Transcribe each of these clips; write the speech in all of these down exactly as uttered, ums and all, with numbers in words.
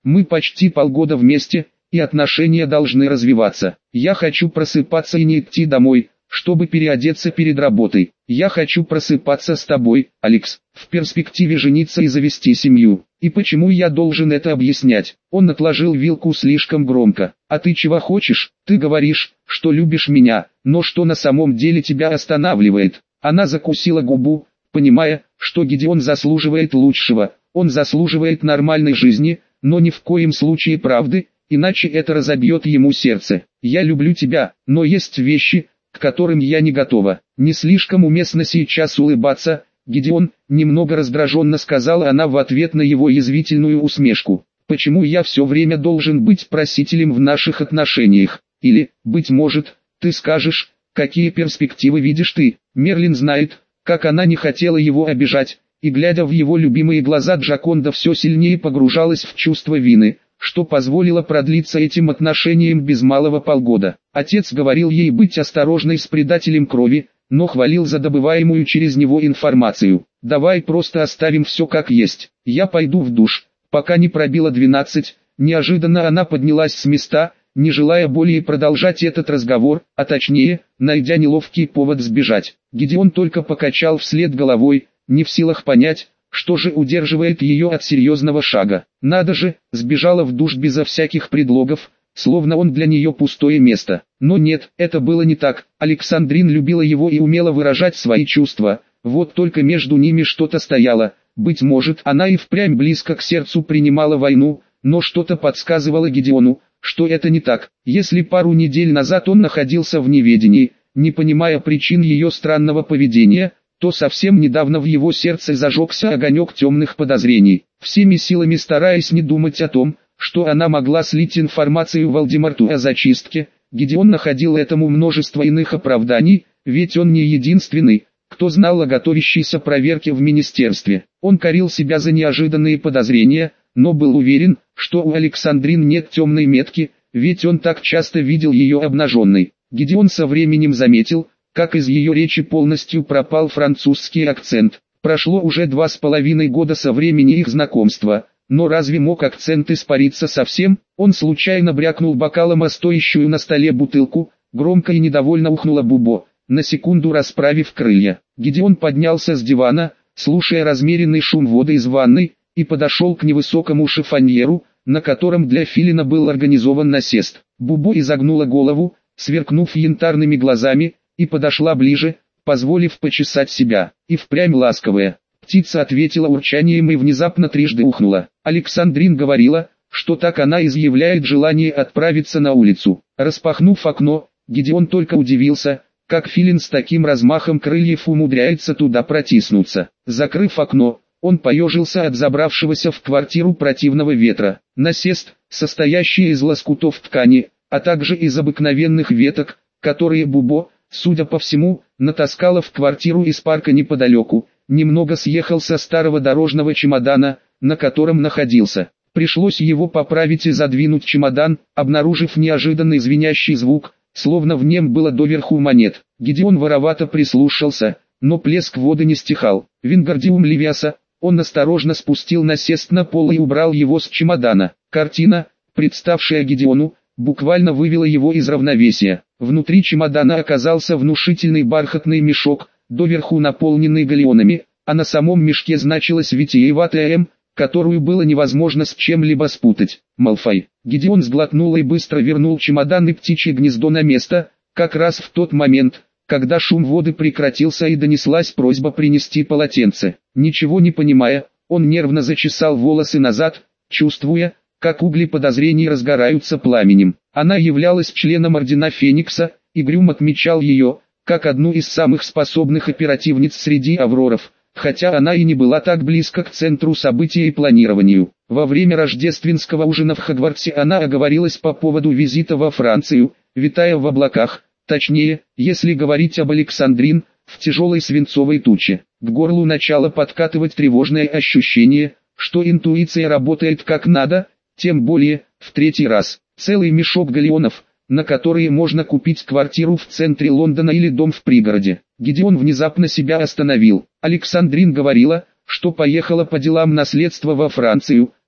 Мы почти полгода вместе, и отношения должны развиваться. Я хочу просыпаться и не идти домой, чтобы переодеться перед работой. Я хочу просыпаться с тобой, Алекс, в перспективе жениться и завести семью. И почему я должен это объяснять? Он отложил вилку слишком громко. А ты чего хочешь? Ты говоришь, что любишь меня, но что на самом деле тебя останавливает? Она закусила губу, понимая, что Гидеон заслуживает лучшего. Он заслуживает нормальной жизни, но ни в коем случае правды, иначе это разобьет ему сердце. Я люблю тебя, но есть вещи, к которым я не готова. Не слишком уместно сейчас улыбаться, Гидеон, немного раздраженно сказала она в ответ на его язвительную усмешку. Почему я все время должен быть просителем в наших отношениях? Или, быть может, ты скажешь, какие перспективы видишь ты? Мерлин знает, как она не хотела его обижать, и глядя в его любимые глаза, Джаконда все сильнее погружалась в чувство вины, что позволило продлиться этим отношениям без малого полгода. Отец говорил ей быть осторожной с предателем крови, но хвалил за добываемую через него информацию. «Давай просто оставим все как есть. Я пойду в душ, пока не пробило двенадцать». Неожиданно она поднялась с места, не желая более продолжать этот разговор, а точнее, найдя неловкий повод сбежать. Гидеон только покачал вслед головой, не в силах понять, что же удерживает ее от серьезного шага. Надо же, сбежала в душ безо всяких предлогов, словно он для нее пустое место. Но нет, это было не так. Александрин любила его и умела выражать свои чувства, вот только между ними что-то стояло. Быть может, она и впрямь близко к сердцу принимала войну, но что-то подсказывало Гидеону, что это не так. Если пару недель назад он находился в неведении, не понимая причин ее странного поведения, то совсем недавно в его сердце зажегся огонек темных подозрений. Всеми силами стараясь не думать о том, что она могла слить информацию Вальдемарту о зачистке, Гидеон находил этому множество иных оправданий, ведь он не единственный, кто знал о готовящейся проверке в министерстве. Он корил себя за неожиданные подозрения, но был уверен, что у Александрин нет темной метки, ведь он так часто видел ее обнаженной. Гидеон со временем заметил, как из ее речи полностью пропал французский акцент. Прошло уже два с половиной года со времени их знакомства. Но разве мог акцент испариться совсем? Он случайно брякнул бокалом о стоящую на столе бутылку, громко и недовольно ухнула Бубо, на секунду расправив крылья. Гидеон поднялся с дивана, слушая размеренный шум воды из ванной, и подошел к невысокому шифоньеру, на котором для филина был организован насест. Бубо изогнула голову, сверкнув янтарными глазами, и подошла ближе, позволив почесать себя. И впрямь ласковая. Птица ответила урчанием и внезапно трижды ухнула. Александрин говорила, что так она изъявляет желание отправиться на улицу. Распахнув окно, Гидеон только удивился, как филин с таким размахом крыльев умудряется туда протиснуться. Закрыв окно, он поежился от забравшегося в квартиру противного ветра. Насест, состоящий из лоскутов ткани, а также из обыкновенных веток, которые Бубо, судя по всему, натаскала в квартиру из парка неподалеку, немного съехал со старого дорожного чемодана, на котором находился. Пришлось его поправить и задвинуть чемодан, обнаружив неожиданный звенящий звук, словно в нем было доверху монет. Гидеон воровато прислушался, но плеск воды не стихал. Вингардиум Левиаса, он осторожно спустил насест на пол и убрал его с чемодана. Картина, представшая Гидеону, буквально вывела его из равновесия. Внутри чемодана оказался внушительный бархатный мешок, доверху наполненный галеонами, а на самом мешке значилась витиеватая «М», которую было невозможно с чем-либо спутать. Малфой. Гидеон сглотнул и быстро вернул чемодан и птичье гнездо на место, как раз в тот момент, когда шум воды прекратился и донеслась просьба принести полотенце. Ничего не понимая, он нервно зачесал волосы назад, чувствуя, как угли подозрений разгораются пламенем. Она являлась членом Ордена Феникса, и Грюм отмечал ее, как одну из самых способных оперативниц среди авроров, хотя она и не была так близко к центру событий и планированию. Во время рождественского ужина в Хогвартсе она оговорилась по поводу визита во Францию, витая в облаках, точнее, если говорить об Александрин, в тяжелой свинцовой туче. К горлу начало подкатывать тревожное ощущение, что интуиция работает как надо, тем более, в третий раз, целый мешок галеонов, на которые можно купить квартиру в центре Лондона или дом в пригороде. Гидеон внезапно себя остановил. Александрин говорила, что поехала по делам наследства во Францию,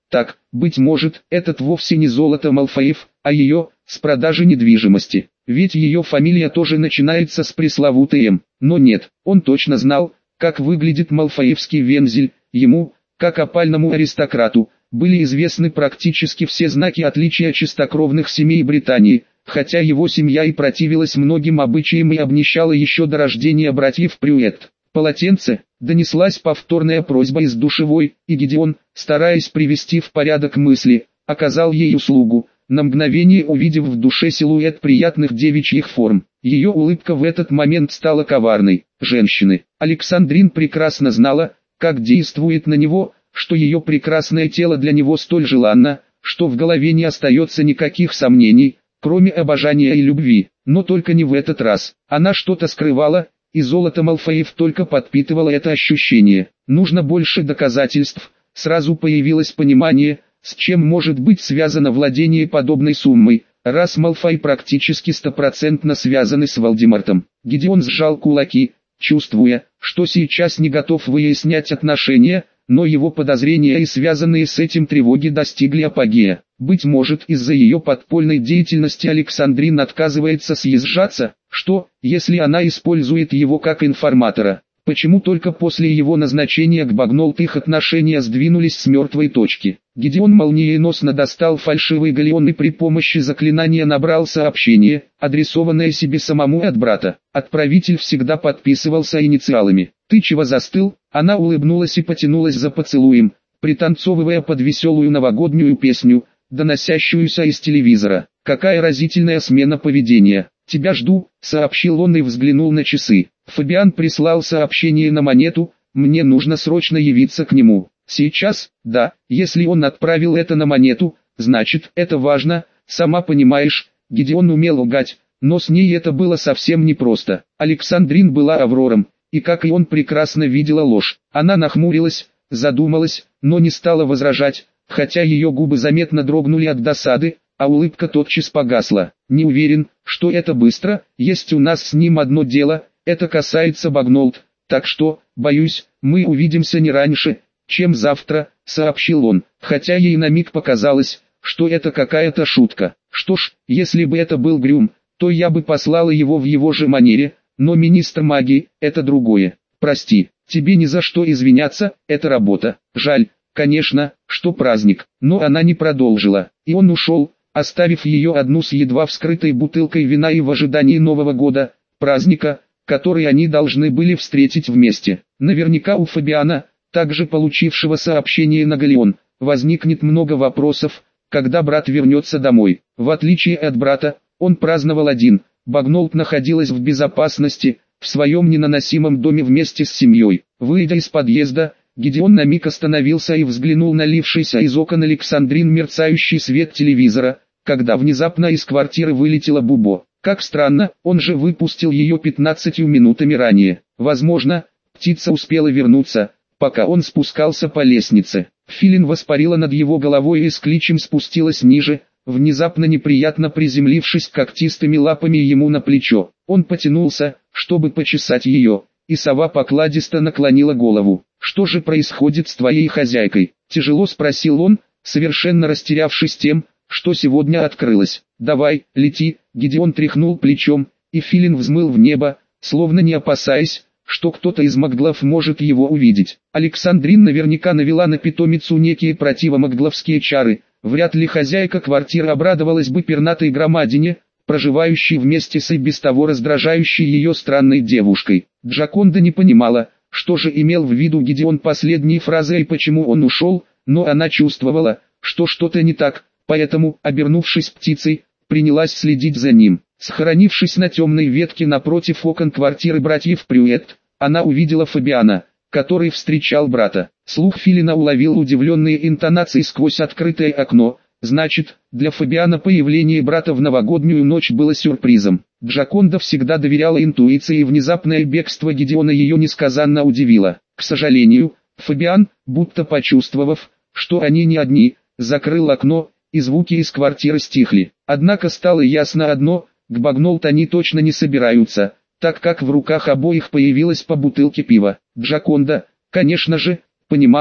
Так, быть может, этот вовсе не золото Малфоев, а ее, с продажи недвижимости. Ведь ее фамилия тоже начинается с пресловутой М. Но нет, он точно знал, как выглядит Малфоевский вензель. Ему, как опальному аристократу, были известны практически все знаки отличия чистокровных семей Британии, хотя его семья и противилась многим обычаям и обнищала еще до рождения братьев Прюэт. «Полотенце», — донеслась повторная просьба из душевой, и Гидеон, стараясь привести в порядок мысли, оказал ей услугу, на мгновение увидев в душе силуэт приятных девичьих форм. Ее улыбка в этот момент стала коварной. Женщины. Александрин прекрасно знала, как действует на него, что ее прекрасное тело для него столь желанно, что в голове не остается никаких сомнений, кроме обожания и любви. Но только не в этот раз. Она что-то скрывала, и золото Малфоев только подпитывало это ощущение. Нужно больше доказательств. Сразу появилось понимание, с чем может быть связано владение подобной суммой, раз Малфой практически стопроцентно связаны с Волдемортом. Гидеон сжал кулаки, чувствуя, что сейчас не готов выяснять отношения, но его подозрения и связанные с этим тревоги достигли апогея. Быть может, из-за ее подпольной деятельности Александрин отказывается съезжаться, что, если она использует его как информатора? Почему только после его назначения к Багнолт их отношения сдвинулись с мертвой точки? Гидеон молниеносно достал фальшивый галеон и при помощи заклинания набрал сообщение, адресованное себе самому от брата. Отправитель всегда подписывался инициалами. «Ты чего застыл?» Она улыбнулась и потянулась за поцелуем, пританцовывая под веселую новогоднюю песню, доносящуюся из телевизора. «Какая разительная смена поведения! Тебя жду», — сообщил он и взглянул на часы. Фабиан прислал сообщение на монету, «Мне нужно срочно явиться к нему». Сейчас, да, если он отправил это на монету, значит, это важно, сама понимаешь. Гидеон умел лгать, но с ней это было совсем непросто. Александрин была Аврором, и как и он прекрасно видела ложь. Она нахмурилась, задумалась, но не стала возражать, хотя ее губы заметно дрогнули от досады, а улыбка тотчас погасла. «Не уверен, что это быстро, есть у нас с ним одно дело, это касается Багнолт, так что, боюсь, мы увидимся не раньше, чем завтра», — сообщил он, хотя ей на миг показалось, что это какая-то шутка. Что ж, если бы это был Грюм, то я бы послала его в его же манере, но министр магии — это другое. Прости, тебе ни за что извиняться, это работа. Жаль, конечно, что праздник, но она не продолжила, и он ушел, оставив ее одну с едва вскрытой бутылкой вина и в ожидании Нового года, праздника, который они должны были встретить вместе. Наверняка у Фабиана, также получившего сообщение на галеон, возникнет много вопросов, когда брат вернется домой. В отличие от брата, он праздновал один. Багнолт находилась в безопасности, в своем ненаносимом доме вместе с семьей. Выйдя из подъезда, Гидеон на миг остановился и взглянул на лившийся из окон Александрин мерцающий свет телевизора, когда внезапно из квартиры вылетела Бубо. Как странно, он же выпустил ее пятнадцатью минутами ранее. Возможно, птица успела вернуться, пока он спускался по лестнице. Филин воспарила над его головой и с кличем спустилась ниже, внезапно неприятно приземлившись когтистыми лапами ему на плечо. Он потянулся, чтобы почесать ее, и сова покладисто наклонила голову. «Что же происходит с твоей хозяйкой?» — тяжело спросил он, совершенно растерявшись тем, что сегодня открылось. «Давай, лети», — Гидеон тряхнул плечом, и Филин взмыл в небо, словно не опасаясь, что кто-то из маглов может его увидеть. Александрин наверняка навела на питомицу некие противомагловские чары. Вряд ли хозяйка квартиры обрадовалась бы пернатой громадине, проживающей вместе с и без того раздражающей ее странной девушкой. Джаконда не понимала, что же имел в виду Гидеон последней фразой и почему он ушел, но она чувствовала, что что-то не так, поэтому, обернувшись птицей, принялась следить за ним. Схоронившись на темной ветке напротив окон квартиры братьев Прюэт, она увидела Фабиана, который встречал брата. Слух Филина уловил удивленные интонации сквозь открытое окно. Значит, для Фабиана появление брата в новогоднюю ночь было сюрпризом. Джаконда всегда доверяла интуиции, и внезапное бегство Гидеона ее несказанно удивило. К сожалению, Фабиан, будто почувствовав, что они не одни, закрыл окно, и звуки из квартиры стихли. Однако стало ясно одно: к Багнолт они точно не собираются, так как в руках обоих появилась по бутылке пива. Джаконда, конечно же, понимала,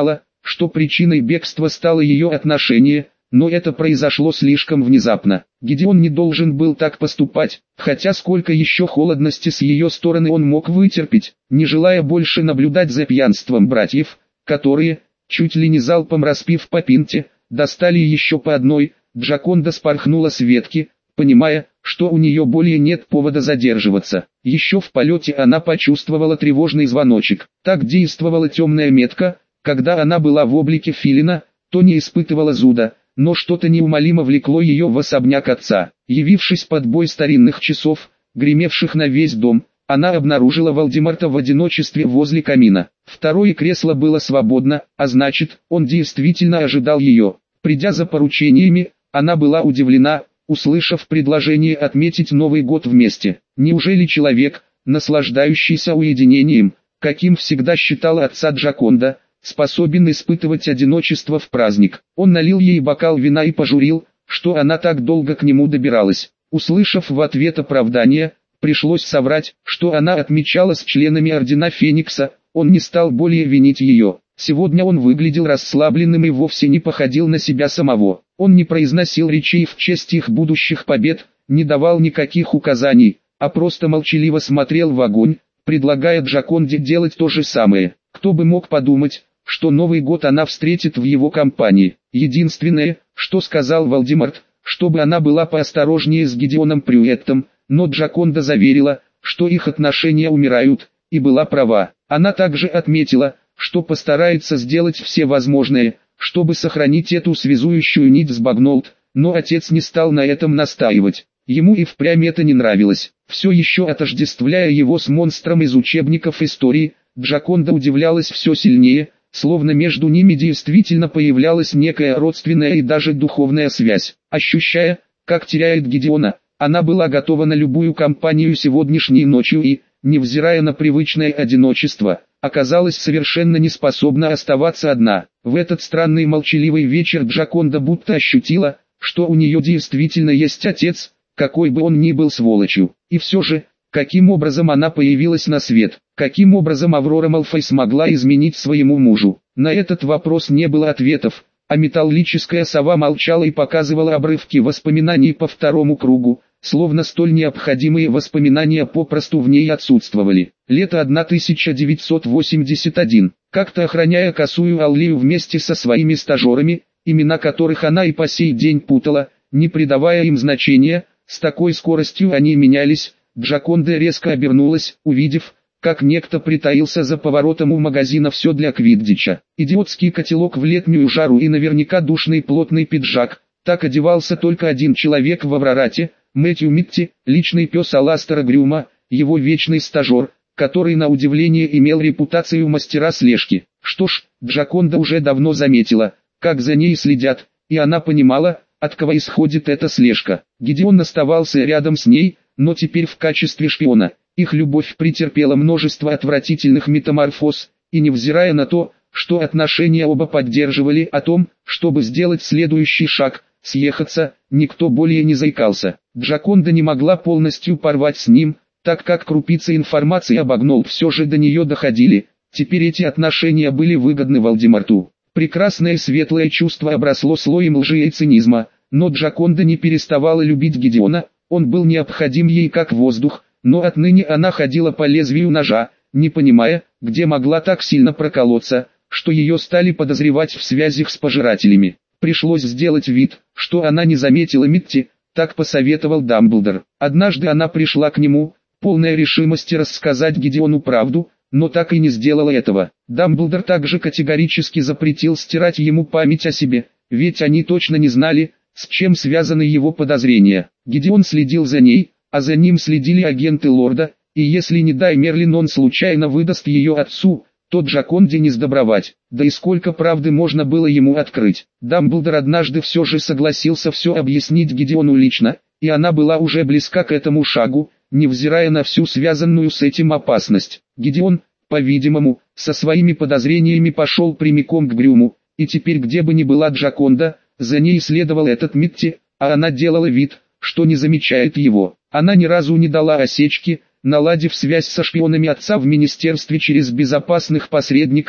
что причиной бегства стало ее отношение, но это произошло слишком внезапно. Гидеон не должен был так поступать, хотя сколько еще холодности с ее стороны он мог вытерпеть, не желая больше наблюдать за пьянством братьев, которые, чуть ли не залпом распив по пинте, достали еще по одной. Джаконда спорхнула с ветки, понимая, что у нее более нет повода задерживаться. Еще в полете она почувствовала тревожный звоночек. Так действовала темная метка, когда она была в облике филина, то не испытывала зуда, но что-то неумолимо влекло ее в особняк отца. Явившись под бой старинных часов, гремевших на весь дом, она обнаружила Вальдемарта в одиночестве возле камина. Второе кресло было свободно, а значит, он действительно ожидал ее. Придя за поручениями, она была удивлена, услышав предложение отметить Новый год вместе. Неужели человек, наслаждающийся уединением, каким всегда считала отца Джаконда, способен испытывать одиночество в праздник? Он налил ей бокал вина и пожурил, что она так долго к нему добиралась. Услышав в ответ оправдание, пришлось соврать, что она отмечала с членами Ордена Феникса. Он не стал более винить ее. Сегодня он выглядел расслабленным и вовсе не походил на себя самого. Он не произносил речей в честь их будущих побед, не давал никаких указаний, а просто молчаливо смотрел в огонь, предлагая Джаконде делать то же самое. Кто бы мог подумать, что Новый год она встретит в его компании. Единственное, что сказал Вальдемарт, чтобы она была поосторожнее с Гидеоном Прюэттом, но Джаконда заверила, что их отношения умирают, и была права. Она также отметила, что постарается сделать все возможное, чтобы сохранить эту связующую нить с Багнолд, но отец не стал на этом настаивать. Ему и впрямь это не нравилось. Все еще отождествляя его с монстром из учебников истории, Джаконда удивлялась все сильнее, словно между ними действительно появлялась некая родственная и даже духовная связь. Ощущая, как теряет Гидеона, она была готова на любую компанию сегодняшней ночью и, невзирая на привычное одиночество, оказалась совершенно неспособна оставаться одна. В этот странный молчаливый вечер Джаконда будто ощутила, что у нее действительно есть отец, какой бы он ни был сволочью. И все же, каким образом она появилась на свет, каким образом Аврора Малфой смогла изменить своему мужу? На этот вопрос не было ответов, а металлическая сова молчала и показывала обрывки воспоминаний по второму кругу, словно столь необходимые воспоминания попросту в ней отсутствовали. Лето тысяча девятьсот восемьдесят один. Как-то охраняя косую Аллею вместе со своими стажерами, имена которых она и по сей день путала, не придавая им значения, с такой скоростью они менялись, Джаконда резко обернулась, увидев, как некто притаился за поворотом у магазина «Все для Квиддича». Идиотский котелок в летнюю жару и наверняка душный плотный пиджак. Так одевался только один человек в Аврорате, Мэтью Митти, личный пес Аластера Грюма, его вечный стажер, который на удивление имел репутацию мастера слежки. Что ж, Джаконда уже давно заметила, как за ней следят, и она понимала, от кого исходит эта слежка. Гидеон оставался рядом с ней, но теперь в качестве шпиона. Их любовь претерпела множество отвратительных метаморфоз, и невзирая на то, что отношения оба поддерживали, о том, чтобы сделать следующий шаг, съехаться, никто более не заикался. Джаконда не могла полностью порвать с ним, так как крупицы информации об Агнолд все же до нее доходили. Теперь эти отношения были выгодны Вальдемарту. Прекрасное светлое чувство обросло слоем лжи и цинизма, но Джаконда не переставала любить Гидеона, он был необходим ей как воздух, но отныне она ходила по лезвию ножа, не понимая, где могла так сильно проколоться, что ее стали подозревать в связях с пожирателями. Пришлось сделать вид, что она не заметила Митти, так посоветовал Дамблдор. Однажды она пришла к нему, полная решимости рассказать Гидеону правду, но так и не сделала этого. Дамблдор также категорически запретил стирать ему память о себе, ведь они точно не знали, с чем связаны его подозрения. Гидеон следил за ней, а за ним следили агенты Лорда, и если не дай Мерлин он случайно выдаст ее отцу, то Джаконде не сдобровать. Да и сколько правды можно было ему открыть. Дамблдор однажды все же согласился все объяснить Гидеону лично, и она была уже близка к этому шагу, невзирая на всю связанную с этим опасность. Гидеон, по-видимому, со своими подозрениями пошел прямиком к Грюму, и теперь где бы ни была Джаконда, за ней следовал этот Митти, а она делала вид, что не замечает его. Она ни разу не дала осечки, наладив связь со шпионами отца в министерстве через безопасных посредников,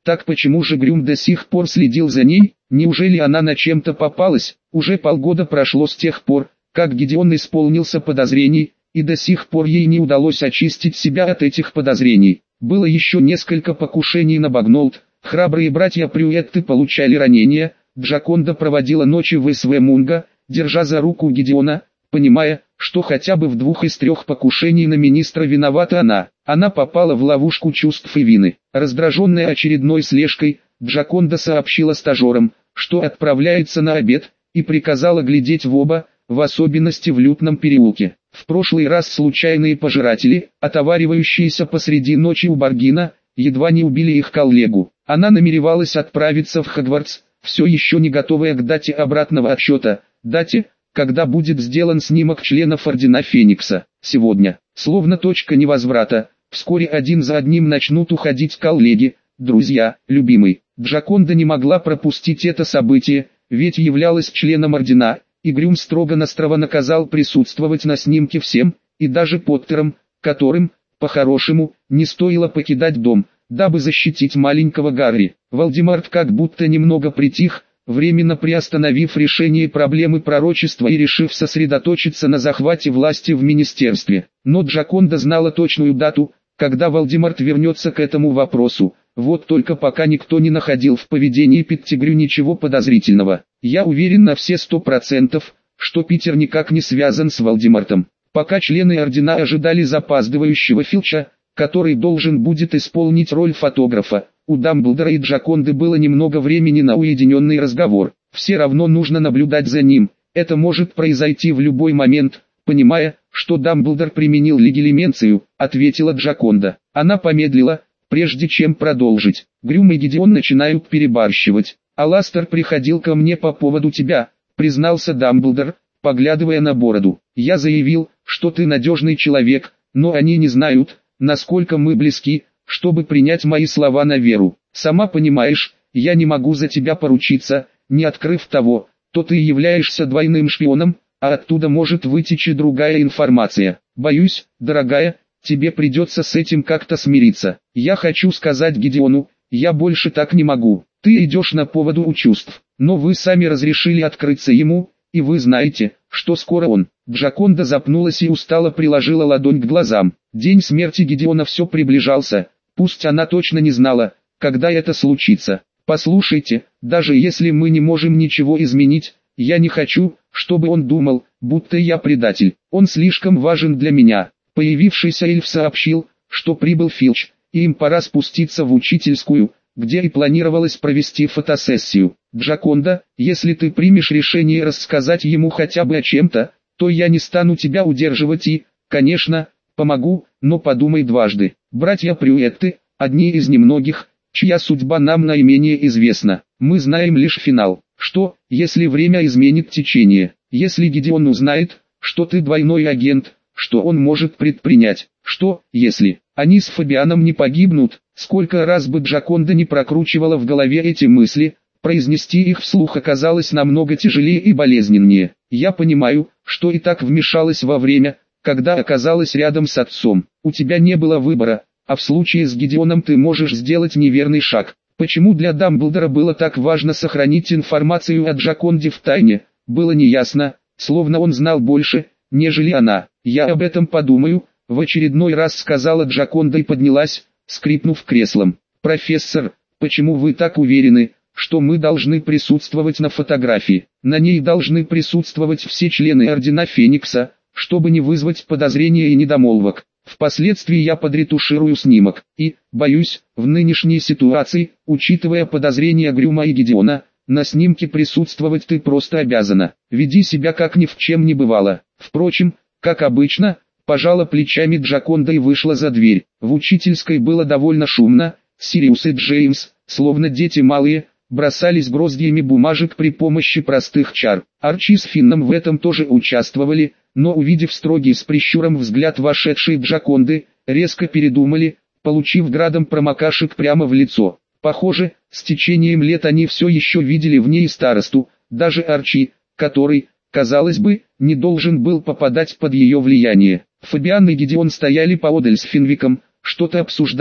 Так почему же Грюм до сих пор следил за ней? Неужели она на чем-то попалась? Уже полгода прошло с тех пор, как Гидеон исполнился подозрений, и до сих пор ей не удалось очистить себя от этих подозрений. Было еще несколько покушений на Багнолд, храбрые братья Прюетты получали ранения, Джаконда проводила ночи в СВ Мунга, держа за руку Гидеона, понимая, что хотя бы в двух из трех покушений на министра виновата она. Она попала в ловушку чувств и вины. Раздраженная очередной слежкой, Джаконда сообщила стажерам, что отправляется на обед, и приказала глядеть в оба, в особенности в Лютном переулке. В прошлый раз случайные пожиратели, отоваривающиеся посреди ночи у Баргина, едва не убили их коллегу. Она намеревалась отправиться в Хогвартс, все еще не готовая к дате обратного отсчета, дате, когда будет сделан снимок членов Ордена Феникса. Сегодня, словно точка невозврата, вскоре один за одним начнут уходить коллеги, друзья, любимый. Джаконда не могла пропустить это событие, ведь являлась членом Ордена, и Грюм строго-настрого наказал присутствовать на снимке всем, и даже Поттерам, которым, по-хорошему, не стоило покидать дом, дабы защитить маленького Гарри. Волдеморт как будто немного притих, временно приостановив решение проблемы пророчества и решив сосредоточиться на захвате власти в министерстве. Но Джаконда знала точную дату, когда Волдеморт вернется к этому вопросу. Вот только пока никто не находил в поведении Петтигрю ничего подозрительного. Я уверен на все сто процентов, что Питер никак не связан с Волдемортом. Пока члены Ордена ожидали запаздывающего Филча, который должен будет исполнить роль фотографа, у Дамблдора и Джаконды было немного времени на уединенный разговор. Все равно нужно наблюдать за ним, это может произойти в любой момент. Понимая, что Дамблдор применил легилименцию, ответила Джаконда. Она помедлила, прежде чем продолжить. Грюм и Гидеон начинают перебарщивать. «Аластер приходил ко мне по поводу тебя», признался Дамблдор, поглядывая на бороду. «Я заявил, что ты надежный человек, но они не знают, насколько мы близки, чтобы принять мои слова на веру. Сама понимаешь, я не могу за тебя поручиться, не открыв того, то ты являешься двойным шпионом, а оттуда может вытечь и другая информация. Боюсь, дорогая, тебе придется с этим как-то смириться. Я хочу сказать Гидеону, я больше так не могу. Ты идешь на поводу у чувств, но вы сами разрешили открыться ему, и вы знаете, что скоро он». Джаконда запнулась и устало приложила ладонь к глазам. День смерти Гидеона все приближался, пусть она точно не знала, когда это случится. «Послушайте, даже если мы не можем ничего изменить, я не хочу, чтобы он думал, будто я предатель. Он слишком важен для меня». Появившийся эльф сообщил, что прибыл Филч, и им пора спуститься в учительскую, где и планировалось провести фотосессию. «Джаконда, если ты примешь решение рассказать ему хотя бы о чем-то, то я не стану тебя удерживать и, конечно, помогу, но подумай дважды. Братья Прюетты, одни из немногих, чья судьба нам наименее известна. Мы знаем лишь финал. Что, если время изменит течение? Если Гидеон узнает, что ты двойной агент, что он может предпринять? Что, если они с Фабианом не погибнут?» Сколько раз бы Джаконда не прокручивала в голове эти мысли, произнести их вслух оказалось намного тяжелее и болезненнее. «Я понимаю, что и так вмешалась во время, когда оказалась рядом с отцом. У тебя не было выбора, а в случае с Гидеоном ты можешь сделать неверный шаг». Почему для Дамблдора было так важно сохранить информацию о Джаконде в тайне, было неясно, словно он знал больше, нежели она. «Я об этом подумаю», — в очередной раз сказала Джаконда и поднялась, скрипнув креслом. «Профессор, почему вы так уверены, что мы должны присутствовать на фотографии? На ней должны присутствовать все члены Ордена Феникса, чтобы не вызвать подозрения и недомолвок. Впоследствии я подретуширую снимок. И, боюсь, в нынешней ситуации, учитывая подозрения Грюма и Гидеона, на снимке присутствовать ты просто обязана. Веди себя как ни в чем не бывало. Впрочем, как обычно». Пожала плечами Джаконда и вышла за дверь. В учительской было довольно шумно. Сириус и Джеймс, словно дети малые, бросались гроздьями бумажек при помощи простых чар. Арчи с Финном в этом тоже участвовали, но увидев строгий с прищуром взгляд вошедшей Джаконды, резко передумали, получив градом промокашек прямо в лицо. Похоже, с течением лет они все еще видели в ней старосту, даже Арчи, который, казалось бы, не должен был попадать под ее влияние. Фабиан и Гидеон стояли поодаль с Финвиком, что-то обсуждая,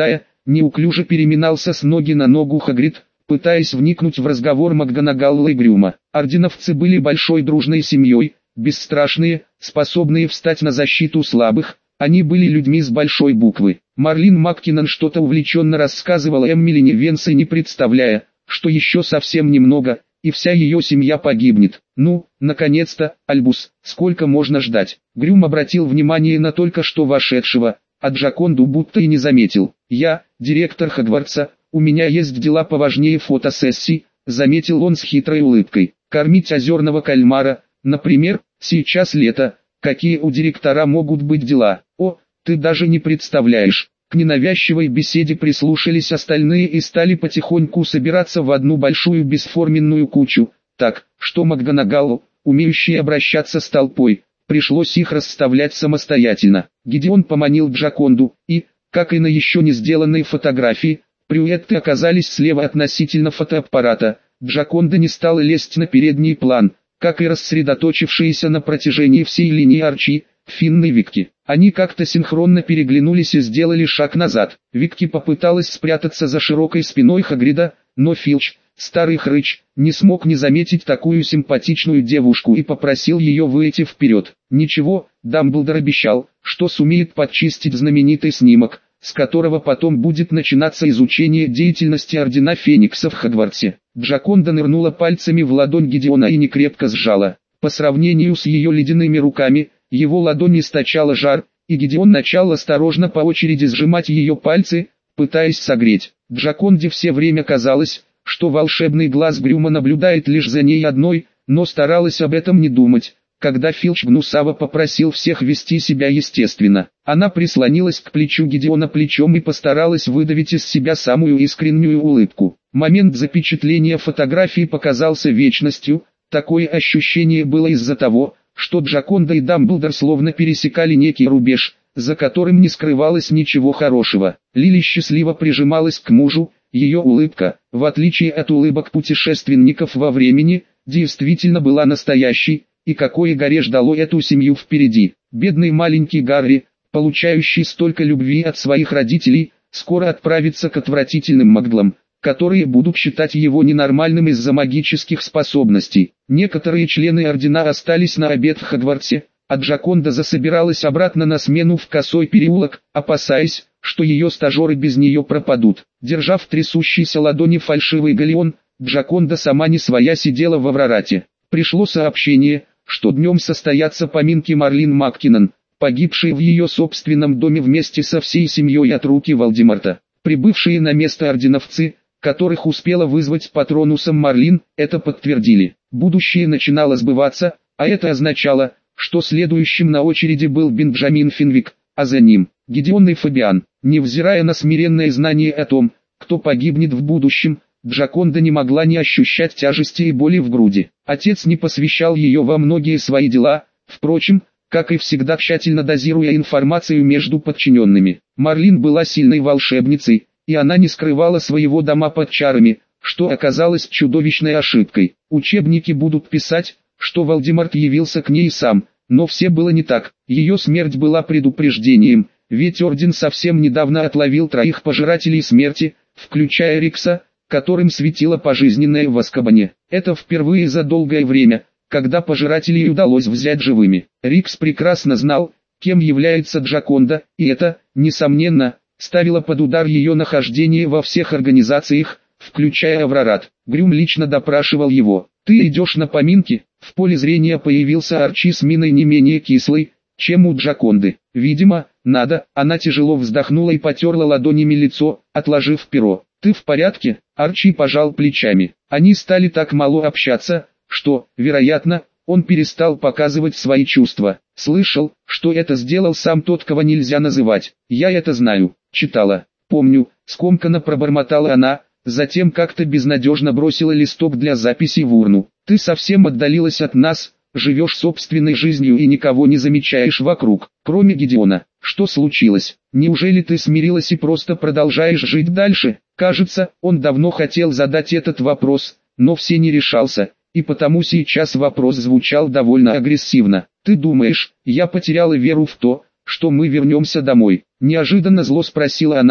неуклюже переминался с ноги на ногу Хагрид, пытаясь вникнуть в разговор МакГонагалл и Грюма. Орденовцы были большой дружной семьей, бесстрашные, способные встать на защиту слабых. Они были людьми с большой буквы. Марлин Маккинон что-то увлеченно рассказывала Эммелине Венсе, не представляя, что еще совсем немного, и вся ее семья погибнет. «Ну, наконец-то, Альбус, сколько можно ждать?» Грюм обратил внимание на только что вошедшего, а Джаконду будто и не заметил. «Я, директор Хогвартса, у меня есть дела поважнее фотосессий», заметил он с хитрой улыбкой. «Кормить озерного кальмара, например, сейчас лето. Какие у директора могут быть дела? О, ты даже не представляешь». К ненавязчивой беседе прислушались остальные и стали потихоньку собираться в одну большую бесформенную кучу, так, что МакГонагалл, умеющий обращаться с толпой, пришлось их расставлять самостоятельно. Гидеон поманил Джаконду, и, как и на еще не сделанной фотографии, брюнеты оказались слева относительно фотоаппарата. Джаконда не стала лезть на передний план, как и рассредоточившиеся на протяжении всей линии Арчи, Финн и Викки. Они как-то синхронно переглянулись и сделали шаг назад. Викки попыталась спрятаться за широкой спиной Хагрида, но Филч, старый хрыч, не смог не заметить такую симпатичную девушку и попросил ее выйти вперед. Ничего, Дамблдор обещал, что сумеет подчистить знаменитый снимок, с которого потом будет начинаться изучение деятельности Ордена Феникса в Хогвартсе. Джаконда нырнула пальцами в ладонь Гидеона и некрепко сжала. По сравнению с ее ледяными руками, его ладонь источала жар, и Гидеон начал осторожно по очереди сжимать ее пальцы, пытаясь согреть. Джаконде все время казалось, что волшебный глаз Грюма наблюдает лишь за ней одной, но старалась об этом не думать. Когда Филч гнусаво попросил всех вести себя естественно, она прислонилась к плечу Гидеона плечом и постаралась выдавить из себя самую искреннюю улыбку. Момент запечатления фотографии показался вечностью. Такое ощущение было из-за того, что Джаконда и Дамблдор словно пересекали некий рубеж, за которым не скрывалось ничего хорошего. Лили счастливо прижималась к мужу, ее улыбка, в отличие от улыбок путешественников во времени, действительно была настоящей, и какое горе ждало эту семью впереди. Бедный маленький Гарри, получающий столько любви от своих родителей, скоро отправится к отвратительным маглам, которые будут считать его ненормальным из-за магических способностей. Некоторые члены Ордена остались на обед в Хогвартсе, а Джаконда засобиралась обратно на смену в Косой переулок, опасаясь, что ее стажеры без нее пропадут. Держа в трясущейся ладони фальшивый галеон, Джаконда сама не своя сидела в Аврорате. Пришло сообщение, что днем состоятся поминки Марлин Маккинон, погибшей в ее собственном доме вместе со всей семьей от руки Волдеморта. Прибывшие на место орденовцы, которых успела вызвать патронусом Марлин, это подтвердили. Будущее начинало сбываться, а это означало, что следующим на очереди был Бенджамин Финвик, а за ним Гидеон и Фабиан. Невзирая на смиренное знание о том, кто погибнет в будущем, Джаконда не могла не ощущать тяжести и боли в груди. Отец не посвящал ее во многие свои дела, впрочем, как и всегда тщательно дозируя информацию между подчиненными. Марлин была сильной волшебницей, и она не скрывала своего дома под чарами, что оказалось чудовищной ошибкой. Учебники будут писать, что Волдеморт явился к ней сам, но все было не так. Ее смерть была предупреждением, ведь Орден совсем недавно отловил троих пожирателей смерти, включая Рикса, которым светило пожизненное в Азкабане. Это впервые за долгое время, когда пожирателей удалось взять живыми. Рикс прекрасно знал, кем является Джаконда, и это, несомненно, ставило под удар ее нахождение во всех организациях, включая Аврорат. Грюм лично допрашивал его. «Ты идешь на поминки?» В поле зрения появился Арчи с миной не менее кислой, чем у Джаконды. «Видимо, надо». Она тяжело вздохнула и потерла ладонями лицо, отложив перо. «Ты в порядке?» Арчи пожал плечами. Они стали так мало общаться, что, вероятно, он перестал показывать свои чувства. Слышал, что это сделал сам тот, кого нельзя называть. «Я это знаю, читала, помню», скомканно пробормотала она, затем как-то безнадежно бросила листок для записи в урну. «Ты совсем отдалилась от нас, живешь собственной жизнью и никого не замечаешь вокруг, кроме Гидеона. Что случилось? Неужели ты смирилась и просто продолжаешь жить дальше?» Кажется, он давно хотел задать этот вопрос, но все не решался, и потому сейчас вопрос звучал довольно агрессивно. «Ты думаешь, я потеряла веру в то, что мы вернемся домой?» Неожиданно зло спросила она,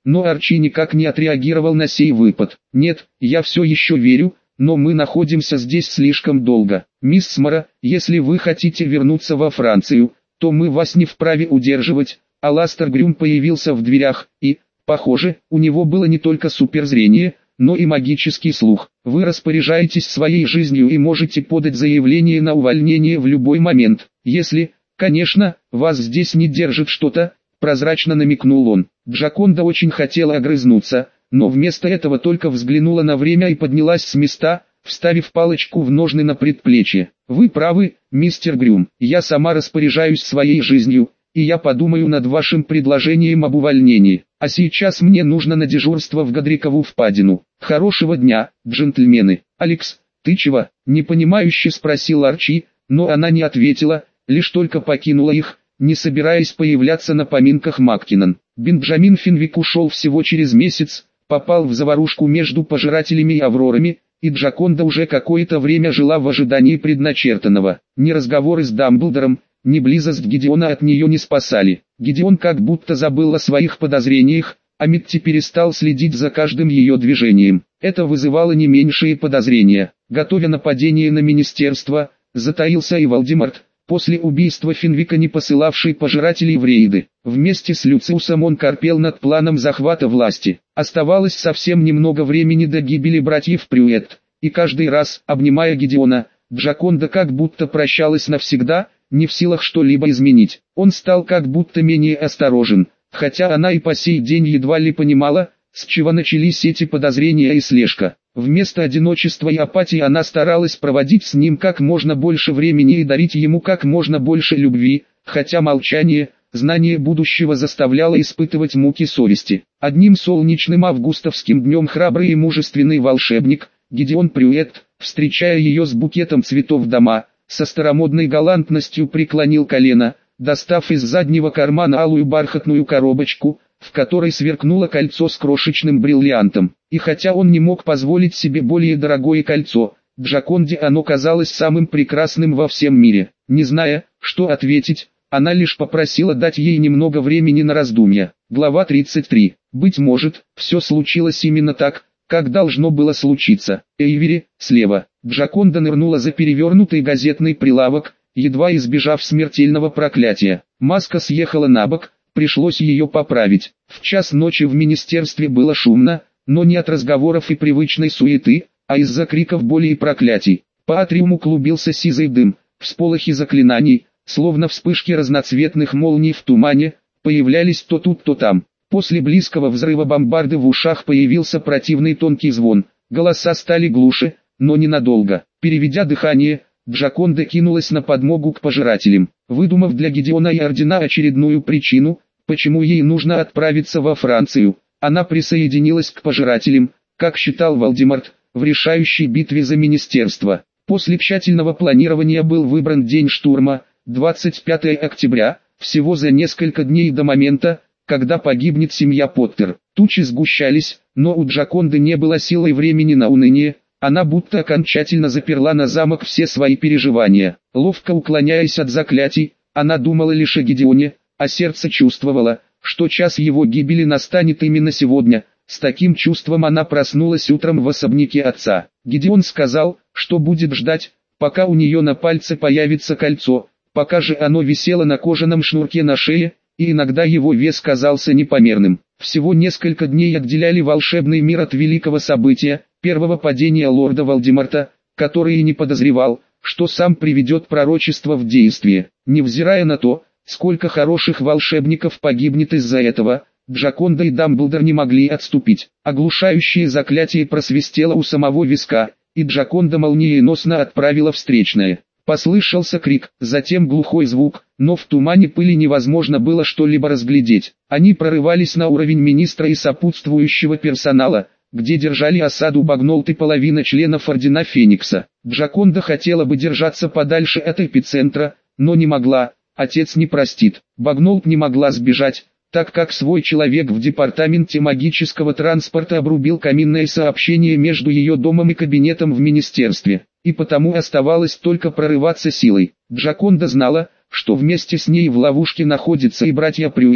но Арчи никак не отреагировал на сей выпад. «Нет, я все еще верю, но мы находимся здесь слишком долго. Мисс Смара, если вы хотите вернуться во Францию, то мы вас не вправе удерживать». Аластер Грюм появился в дверях, и, похоже, у него было не только суперзрение, но и магический слух. «Вы распоряжаетесь своей жизнью и можете подать заявление на увольнение в любой момент, если, конечно, вас здесь не держит что-то», прозрачно намекнул он. Джаконда очень хотела огрызнуться, но вместо этого только взглянула на время и поднялась с места, вставив палочку в ножны на предплечье. «Вы правы, мистер Грюм, я сама распоряжаюсь своей жизнью, и я подумаю над вашим предложением об увольнении. А сейчас мне нужно на дежурство в Годрикову впадину. Хорошего дня, джентльмены». «Алекс, ты чего?» – непонимающе спросил Арчи, но она не ответила, лишь только покинула их, не собираясь появляться на поминках Маккинон. Бенджамин Фенвик ушел всего через месяц, попал в заварушку между пожирателями и Аврорами, и Джаконда уже какое-то время жила в ожидании предначертанного. Ни разговоры с Дамблдором, ни близость Гидеона от нее не спасали. Гидеон как будто забыл о своих подозрениях, а Митти перестал следить за каждым ее движением. Это вызывало не меньшие подозрения. Готовя нападение на министерство, затаился и Волдеморт, после убийства Фенвика не посылавший пожирателей в рейды. Вместе с Люциусом он корпел над планом захвата власти. Оставалось совсем немного времени до гибели братьев Прюэт, и каждый раз, обнимая Гидеона, Джаконда как будто прощалась навсегда, не в силах что-либо изменить. Он стал как будто менее осторожен, хотя она и по сей день едва ли понимала, с чего начались эти подозрения и слежка. Вместо одиночества и апатии она старалась проводить с ним как можно больше времени и дарить ему как можно больше любви, хотя молчание, знание будущего заставляло испытывать муки совести. Одним солнечным августовским днем храбрый и мужественный волшебник, Гидеон Прюэт, встречая ее с букетом цветов дома, со старомодной галантностью преклонил колено, достав из заднего кармана алую бархатную коробочку, в которой сверкнуло кольцо с крошечным бриллиантом. И хотя он не мог позволить себе более дорогое кольцо, Джаконде оно казалось самым прекрасным во всем мире. Не зная, что ответить, она лишь попросила дать ей немного времени на раздумья. Глава тридцать три. Быть может, все случилось именно так, как должно было случиться. Эйвери, слева. Джаконда нырнула за перевернутый газетный прилавок, едва избежав смертельного проклятия. Маска съехала на бок, пришлось ее поправить. В час ночи в министерстве было шумно, но не от разговоров и привычной суеты, а из-за криков боли и проклятий. По атриуму клубился сизый дым, всполохи заклинаний, словно вспышки разноцветных молний в тумане, появлялись то тут, то там. После близкого взрыва бомбарды в ушах появился противный тонкий звон, голоса стали глуше, но ненадолго. Переведя дыхание, Джаконда кинулась на подмогу к пожирателям. Выдумав для Гидеона и Ордена очередную причину, почему ей нужно отправиться во Францию, она присоединилась к пожирателям, как считал Волдеморт, в решающей битве за министерство. После тщательного планирования был выбран день штурма, двадцать пятое октября, всего за несколько дней до момента, когда погибнет семья Поттер. Тучи сгущались, но у Джаконды не было силы и времени на уныние, она будто окончательно заперла на замок все свои переживания. Ловко уклоняясь от заклятий, она думала лишь о Гидеоне, а сердце чувствовало, что час его гибели настанет именно сегодня. С таким чувством она проснулась утром в особняке отца. Гидеон сказал, что будет ждать, пока у нее на пальце появится кольцо, пока же оно висело на кожаном шнурке на шее, и иногда его вес казался непомерным. Всего несколько дней отделяли волшебный мир от великого события, первого падения лорда Волдеморта, который и не подозревал, что сам приведет пророчество в действие. Невзирая на то, сколько хороших волшебников погибнет из-за этого, Джаконда и Дамблдор не могли отступить. Оглушающее заклятие просвистело у самого виска, и Джаконда молниеносно отправила встречное. Послышался крик, затем глухой звук, но в тумане пыли невозможно было что-либо разглядеть. Они прорывались на уровень министра и сопутствующего персонала, где держали осаду Багнолт и половина членов Ордена Феникса. Джаконда хотела бы держаться подальше от эпицентра, но не могла, отец не простит. Багнолт не могла сбежать, так как свой человек в департаменте магического транспорта обрубил каминное сообщение между ее домом и кабинетом в министерстве, и потому оставалось только прорываться силой. Джаконда знала, что вместе с ней в ловушке находятся и братья Прюэт,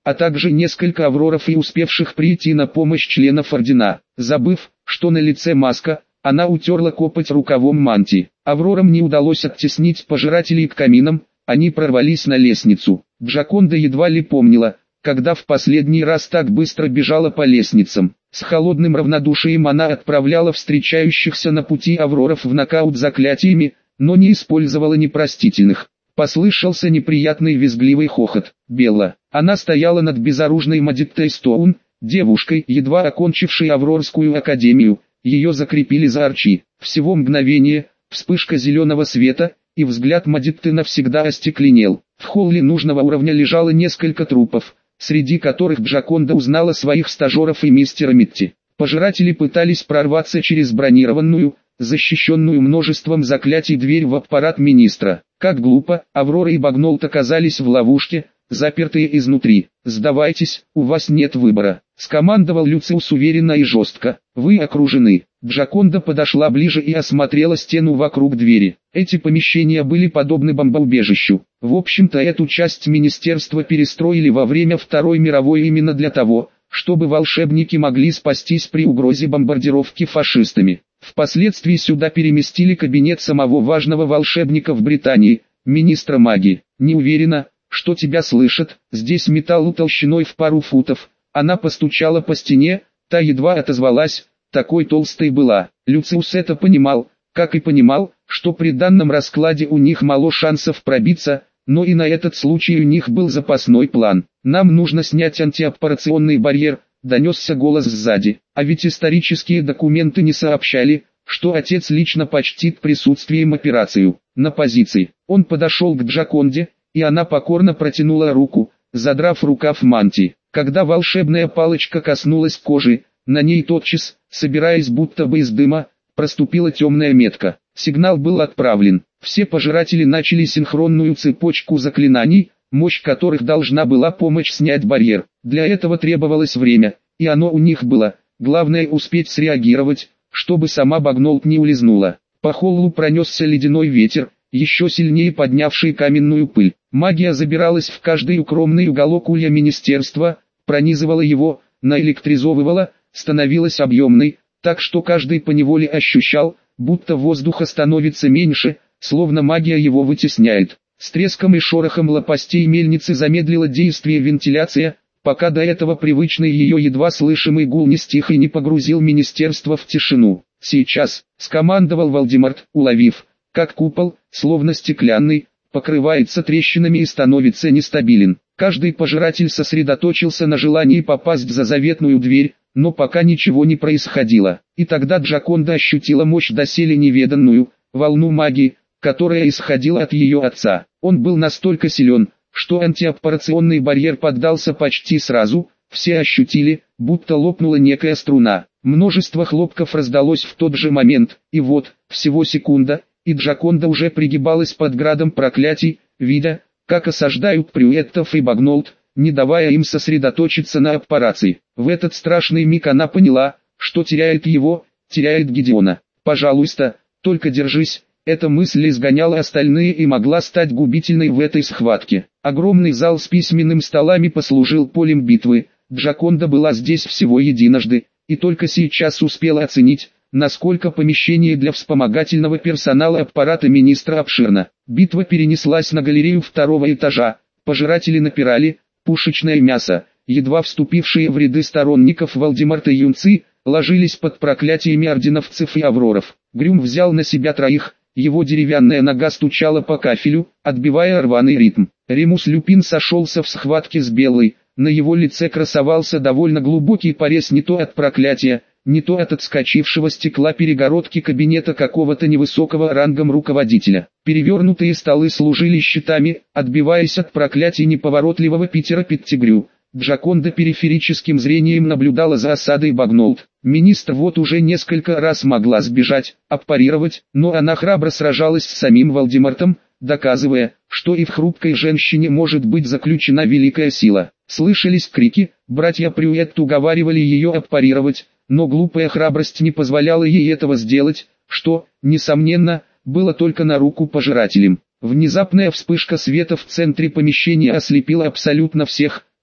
а также несколько авроров и успевших прийти на помощь членов ордена. Забыв, что на лице маска, она утерла копоть рукавом мантии. Аврорам не удалось оттеснить пожирателей к каминам, они прорвались на лестницу. Джаконда едва ли помнила, когда в последний раз так быстро бежала по лестницам. С холодным равнодушием она отправляла встречающихся на пути авроров в нокаут заклятиями, но не использовала непростительных. Послышался неприятный визгливый хохот. Белла. Она стояла над безоружной Мадиттой Стоун, девушкой, едва окончившей Аврорскую академию. Ее закрепили за арчи. Всего мгновение, вспышка зеленого света, и взгляд Мадитты навсегда остекленел. В холле нужного уровня лежало несколько трупов, среди которых Джаконда узнала своих стажеров и мистера Митти. Пожиратели пытались прорваться через бронированную, защищенную множеством заклятий дверь в аппарат министра. Как глупо, Аврора и Багнолт оказались в ловушке, запертые изнутри. «Сдавайтесь, у вас нет выбора», — скомандовал Люциус уверенно и жестко. «Вы окружены». Джаконда подошла ближе и осмотрела стену вокруг двери. Эти помещения были подобны бомбоубежищу. В общем-то, эту часть министерства перестроили во время Второй мировой именно для того, чтобы волшебники могли спастись при угрозе бомбардировки фашистами. Впоследствии сюда переместили кабинет самого важного волшебника в Британии, министра магии. «Не уверена, что тебя слышат, здесь металл толщиной в пару футов». Она постучала по стене, та едва отозвалась, такой толстой была. Люциус это понимал, как и понимал, что при данном раскладе у них мало шансов пробиться, но и на этот случай у них был запасной план. «Нам нужно снять антиаппарационный барьер», — донесся голос сзади. А ведь исторические документы не сообщали, что отец лично почтит присутствием операцию. На позиции. Он подошел к Джаконде, и она покорно протянула руку, задрав рукав мантии. Когда волшебная палочка коснулась кожи, на ней тотчас, собираясь будто бы из дыма, проступила темная метка. Сигнал был отправлен. Все пожиратели начали синхронную цепочку заклинаний, мощь которых должна была помочь снять барьер. Для этого требовалось время, и оно у них было. Главное успеть среагировать, чтобы сама Багнолт не улизнула. По холлу пронесся ледяной ветер, еще сильнее поднявший каменную пыль. Магия забиралась в каждый укромный уголок улья министерства, пронизывала его, наэлектризовывала, становилась объемной, так что каждый поневоле ощущал, будто воздуха становится меньше, словно магия его вытесняет. С треском и шорохом лопастей мельницы замедлила действие вентиляция, пока до этого привычный ее едва слышимый гул не стих и не погрузил министерство в тишину. «Сейчас», — скомандовал Волдемарт, уловив, как купол, словно стеклянный, покрывается трещинами и становится нестабилен. Каждый пожиратель сосредоточился на желании попасть за заветную дверь, но пока ничего не происходило. И тогда Джаконда ощутила мощь доселе неведанную, волну магии, которая исходила от ее отца. Он был настолько силен, что антиаппарационный барьер поддался почти сразу, все ощутили, будто лопнула некая струна. Множество хлопков раздалось в тот же момент, и вот, всего секунда, и Джаконда уже пригибалась под градом проклятий, видя, как осаждают Прюэттов и Багнолт, не давая им сосредоточиться на операции. В этот страшный миг она поняла, что теряет его, теряет Гидеона. «Пожалуйста, только держись». Эта мысль изгоняла остальные и могла стать губительной в этой схватке. Огромный зал с письменным столами послужил полем битвы. Джаконда была здесь всего единожды, и только сейчас успела оценить, насколько помещение для вспомогательного персонала аппарата министра обширно. Битва перенеслась на галерею второго этажа. Пожиратели напирали, пушечное мясо, едва вступившие в ряды сторонников Волдемарта юнцы, ложились под проклятиями орденовцев и авроров. Грюм взял на себя троих. Его деревянная нога стучала по кафелю, отбивая рваный ритм. Ремус Люпин сошелся в схватке с Белой, на его лице красовался довольно глубокий порез не то от проклятия, не то от отскочившего стекла перегородки кабинета какого-то невысокого рангом руководителя. Перевернутые столы служили щитами, отбиваясь от проклятий неповоротливого Питера Петтигрю. Джаконда периферическим зрением наблюдала за осадой Багнолт. Министр вот уже несколько раз могла сбежать, аппарировать, но она храбро сражалась с самим Волдемартом, доказывая, что и в хрупкой женщине может быть заключена великая сила. Слышались крики, братья Прюэтт уговаривали ее аппарировать, но глупая храбрость не позволяла ей этого сделать, что, несомненно, было только на руку пожирателям. Внезапная вспышка света в центре помещения ослепила абсолютно всех,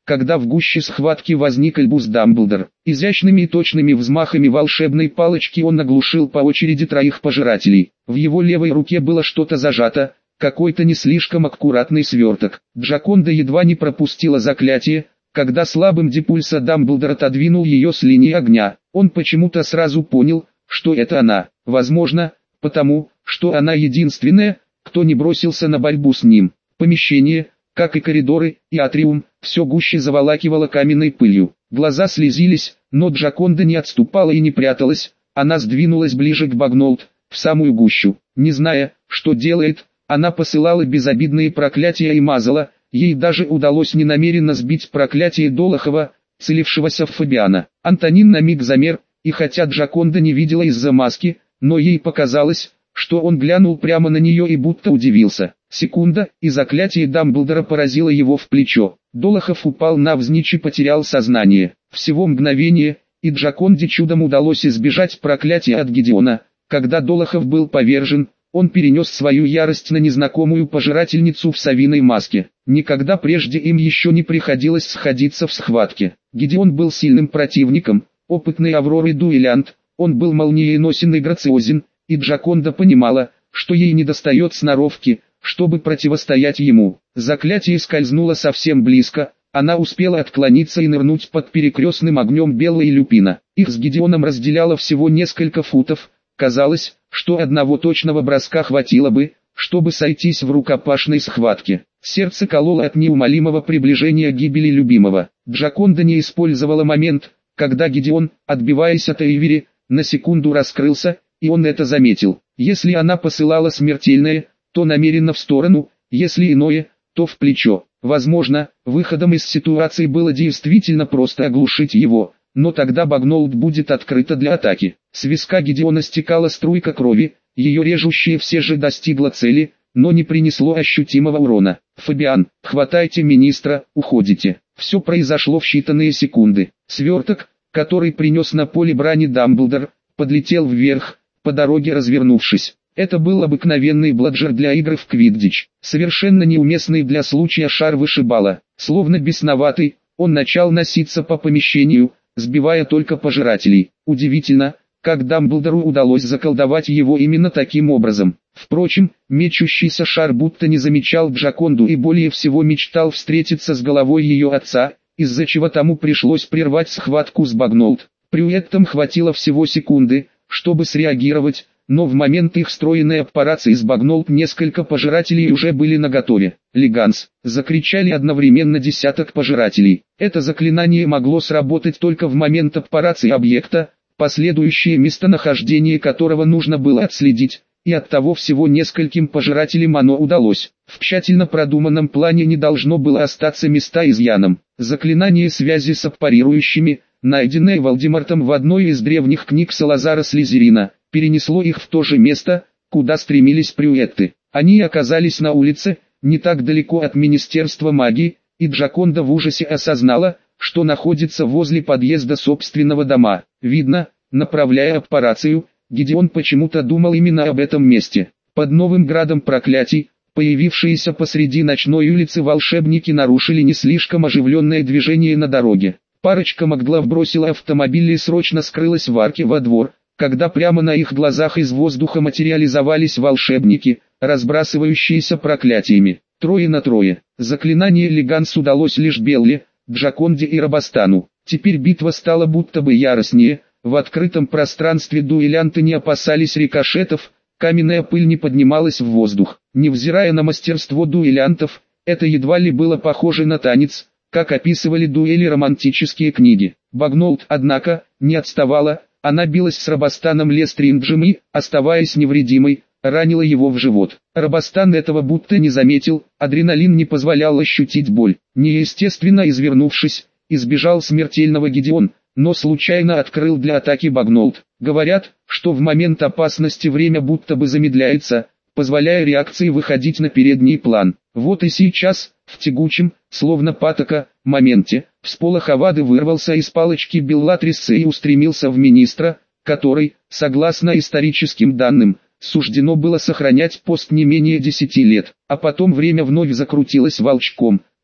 когда в гуще схватки возник Альбус Дамблдор. Изящными и точными взмахами волшебной палочки он оглушил по очереди троих пожирателей. В его левой руке было что-то зажато, какой-то не слишком аккуратный сверток. Джаконда едва не пропустила заклятие, когда слабым дипульса Дамблдор отодвинул ее с линии огня. Он почему-то сразу понял, что это она. Возможно, потому, что она единственная, кто не бросился на борьбу с ним. Помещение, как и коридоры и атриум, все гуще заволакивало каменной пылью. Глаза слезились, но Джаконда не отступала и не пряталась, она сдвинулась ближе к Багнолд, в самую гущу. Не зная, что делает, она посылала безобидные проклятия и мазала, ей даже удалось ненамеренно сбить проклятие Долохова, целившегося в Фабиана. Антонин на миг замер, и хотя Джаконда не видела из-за маски, но ей показалось, что он глянул прямо на нее и будто удивился. Секунда, и заклятие Дамблдора поразило его в плечо. Долохов упал навзничь и потерял сознание. Всего мгновение, и Джаконде чудом удалось избежать проклятия от Гидеона. Когда Долохов был повержен, он перенес свою ярость на незнакомую пожирательницу в совиной маске. Никогда прежде им еще не приходилось сходиться в схватке. Гидеон был сильным противником, опытный Авроры дуэлянт, он был молниеносен и грациозен, и Джаконда понимала, что ей недостает сноровки, чтобы противостоять ему. Заклятие скользнуло совсем близко, она успела отклониться и нырнуть под перекрестным огнем Белла и Люпина. Их с Гидеоном разделяло всего несколько футов, казалось, что одного точного броска хватило бы, чтобы сойтись в рукопашной схватке. Сердце кололо от неумолимого приближения гибели любимого. Джаконда не использовала момент, когда Гидеон, отбиваясь от Эйвери, на секунду раскрылся, и он это заметил. Если она посылала смертельное, то намеренно в сторону, если иное, то в плечо. Возможно, выходом из ситуации было действительно просто оглушить его, но тогда Багнолд будет открыта для атаки. С виска Гидеона стекала струйка крови, ее режущее все же достигло цели, но не принесло ощутимого урона. «Фабиан, хватайте министра, уходите». Все произошло в считанные секунды. Сверток, который принес на поле брани Дамблдор, подлетел вверх, по дороге развернувшись. Это был обыкновенный бладжер для игры в квиддич, совершенно неуместный для случая шар вышибала. Словно бесноватый, он начал носиться по помещению, сбивая только пожирателей. Удивительно, как Дамблдору удалось заколдовать его именно таким образом. Впрочем, мечущийся шар будто не замечал Джаконду и более всего мечтал встретиться с головой ее отца, из-за чего тому пришлось прервать схватку с Багнолд. Прюэттам хватило всего секунды, чтобы среагировать, но в момент их стройной операции с Багнолд несколько пожирателей уже были наготове. «Леганс!» — закричали одновременно десяток пожирателей. Это заклинание могло сработать только в момент операции объекта, последующее местонахождение которого нужно было отследить, и оттого всего нескольким пожирателям оно удалось. В тщательно продуманном плане не должно было остаться места изъяном. Заклинание связи с аппарирующими, найденное Волдемортом в одной из древних книг Салазара Слизерина, перенесло их в то же место, куда стремились прюэтты. Они оказались на улице, не так далеко от Министерства магии, и Джаконда в ужасе осознала, что находится возле подъезда собственного дома. Видно, направляя операцию, Гидеон почему-то думал именно об этом месте. Под новым градом проклятий, появившиеся посреди ночной улицы волшебники нарушили не слишком оживленное движение на дороге. Парочка Макглав бросила автомобиль и срочно скрылась в арке во двор, когда прямо на их глазах из воздуха материализовались волшебники, разбрасывающиеся проклятиями. Трое на трое. Заклинание Леганс удалось лишь Белле, Джаконде и Робостану. Теперь битва стала будто бы яростнее. В открытом пространстве дуэлянты не опасались рикошетов, каменная пыль не поднималась в воздух. Невзирая на мастерство дуэлянтов, это едва ли было похоже на танец, как описывали дуэли романтические книги. Багнолд, однако, не отставала, она билась с Робостаном Лестринджем и, оставаясь невредимой, ранила его в живот. Робостан этого будто не заметил, адреналин не позволял ощутить боль. Неестественно извернувшись, избежал смертельного Гидеон, но случайно открыл для атаки Багнолд. Говорят, что в момент опасности время будто бы замедляется, позволяя реакции выходить на передний план. Вот и сейчас, в тягучем, словно патока, моменте, всполох Авады вырвался из палочки Беллатрисы и устремился в министра, который, согласно историческим данным, суждено было сохранять пост не менее десяти лет, а потом время вновь закрутилось волчком,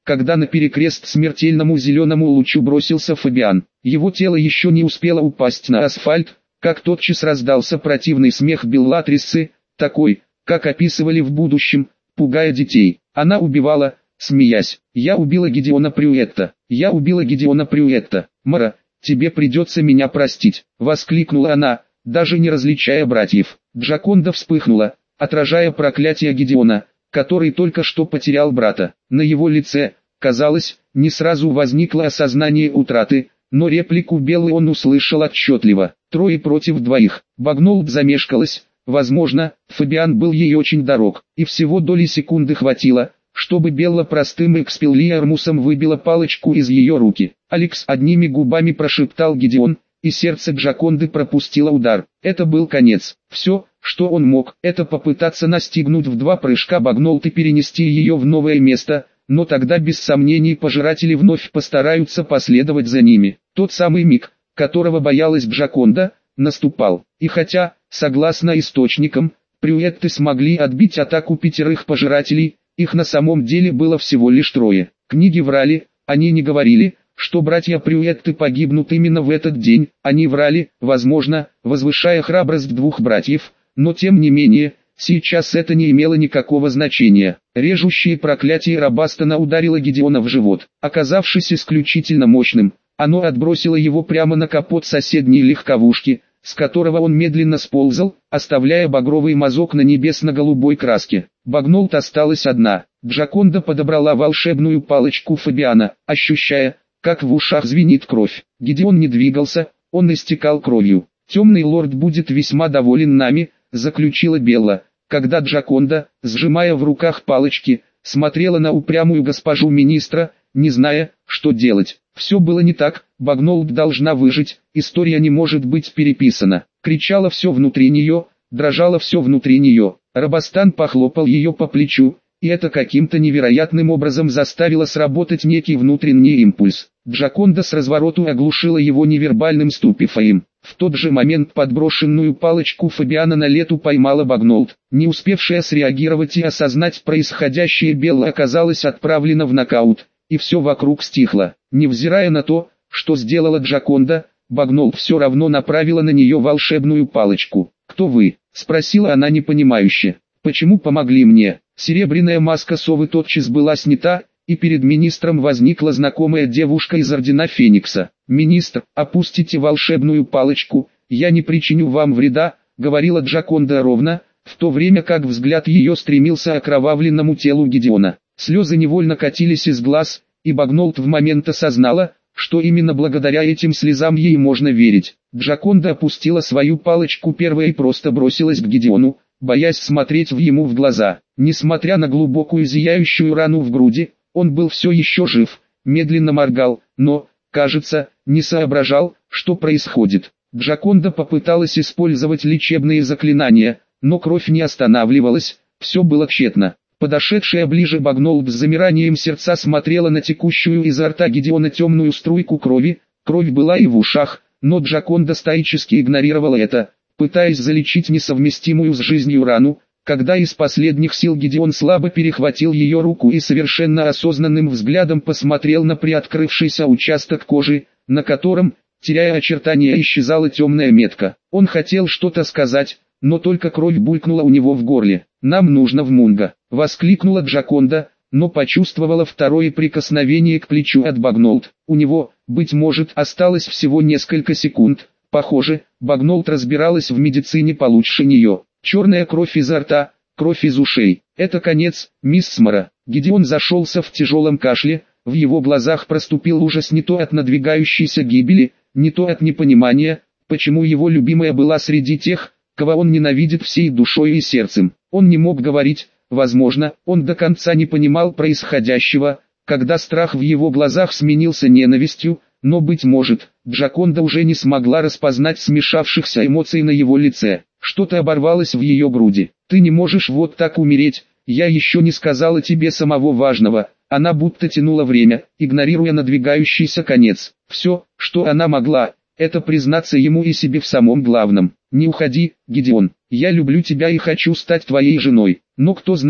когда на перекрест смертельному зеленому лучу бросился Фабиан. Его тело еще не успело упасть на асфальт, как тотчас раздался противный смех Беллатрисы, такой, как описывали в будущем, пугая детей. Она убивала, смеясь. «Я убила Гидеона Прюетта! Я убила Гидеона Прюетта! Мара, тебе придется меня простить!» — воскликнула она, даже не различая братьев. Джаконда вспыхнула, отражая проклятие Гидеона, который только что потерял брата. На его лице, казалось, не сразу возникло осознание утраты, но реплику Беллы он услышал отчетливо. Трое против двоих. Багнолд замешкалась. Возможно, Фабиан был ей очень дорог, и всего доли секунды хватило, чтобы Белла простым экспеллиармусом выбила палочку из ее руки. «Алекс!» — одними губами прошептал Гидеон, и сердце Джаконды пропустило удар. Это был конец. Все, что он мог, это попытаться настигнуть в два прыжка Багнолд и перенести ее в новое место, но тогда без сомнений пожиратели вновь постараются последовать за ними. Тот самый миг, которого боялась Джаконда, наступал. И хотя, согласно источникам, Прюетты смогли отбить атаку пятерых пожирателей, их на самом деле было всего лишь трое. Книги врали, они не говорили, что братья Прюетты погибнут именно в этот день. Они врали, возможно, возвышая храбрость двух братьев, но тем не менее, сейчас это не имело никакого значения. Режущее проклятие Рабастона ударило Гидеона в живот. Оказавшись исключительно мощным, оно отбросило его прямо на капот соседней легковушки, с которого он медленно сползал, оставляя багровый мазок на небесно-голубой краске. Багнолд осталась одна. Джаконда подобрала волшебную палочку Фабиана, ощущая, как в ушах звенит кровь. Гидеон не двигался, он истекал кровью. «Темный лорд будет весьма доволен нами», — заключила Белла, когда Джаконда, сжимая в руках палочки, смотрела на упрямую госпожу министра, не зная, что делать. Все было не так, Багнолд должна выжить, история не может быть переписана. Кричало все внутри нее, дрожало все внутри нее. Рабастан похлопал ее по плечу, и это каким-то невероятным образом заставило сработать некий внутренний импульс. Джаконда с развороту оглушила его невербальным ступифаем. В тот же момент подброшенную палочку Фабиана на лету поймала Багнолд. Не успевшая среагировать и осознать происходящее, Белла оказалась отправлена в нокаут, и все вокруг стихло. Невзирая на то, что сделала Джаконда, Багнолд все равно направила на нее волшебную палочку. «Кто вы?» — спросила она непонимающе. «Почему помогли мне?» Серебряная маска совы тотчас была снята, и перед министром возникла знакомая девушка из Ордена Феникса. «Министр, опустите волшебную палочку, я не причиню вам вреда», — говорила Джаконда ровно, в то время как взгляд ее стремился к окровавленному телу Гидеона. Слезы невольно катились из глаз, и Багнолд в момент осознала, что именно благодаря этим слезам ей можно верить. Джаконда опустила свою палочку первой и просто бросилась к Гидеону, боясь смотреть в ему в глаза. Несмотря на глубокую зияющую рану в груди, он был все еще жив, медленно моргал, но, кажется, не соображал, что происходит. Джаконда попыталась использовать лечебные заклинания, но кровь не останавливалась, все было тщетно. Подошедшая ближе Багнолд с замиранием сердца смотрела на текущую изо рта Гидеона темную струйку крови. Кровь была и в ушах, но Джаконда стоически игнорировала это, пытаясь залечить несовместимую с жизнью рану, когда из последних сил Гидеон слабо перехватил ее руку и совершенно осознанным взглядом посмотрел на приоткрывшийся участок кожи, на котором, теряя очертания, исчезала темная метка. Он хотел что-то сказать, но только кровь булькнула у него в горле. «Нам нужно в Мунго», — воскликнула Джаконда, но почувствовала второе прикосновение к плечу от Багнолд. У него, быть может, осталось всего несколько секунд. Похоже, Багнолд разбиралась в медицине получше нее. Черная кровь изо рта, кровь из ушей. Это конец, мисс Мара. Гидеон зашелся в тяжелом кашле, в его глазах проступил ужас не то от надвигающейся гибели, не то от непонимания, почему его любимая была среди тех, кого он ненавидит всей душой и сердцем. Он не мог говорить, возможно, он до конца не понимал происходящего, когда страх в его глазах сменился ненавистью, но, быть может, Джаконда уже не смогла распознать смешавшихся эмоций на его лице. Что-то оборвалось в ее груди. «Ты не можешь вот так умереть, я еще не сказала тебе самого важного». Она будто тянула время, игнорируя надвигающийся конец. Все, что она могла, это признаться ему и себе в самом главном. «Не уходи, Гидеон, я люблю тебя и хочу стать твоей женой, но кто знает,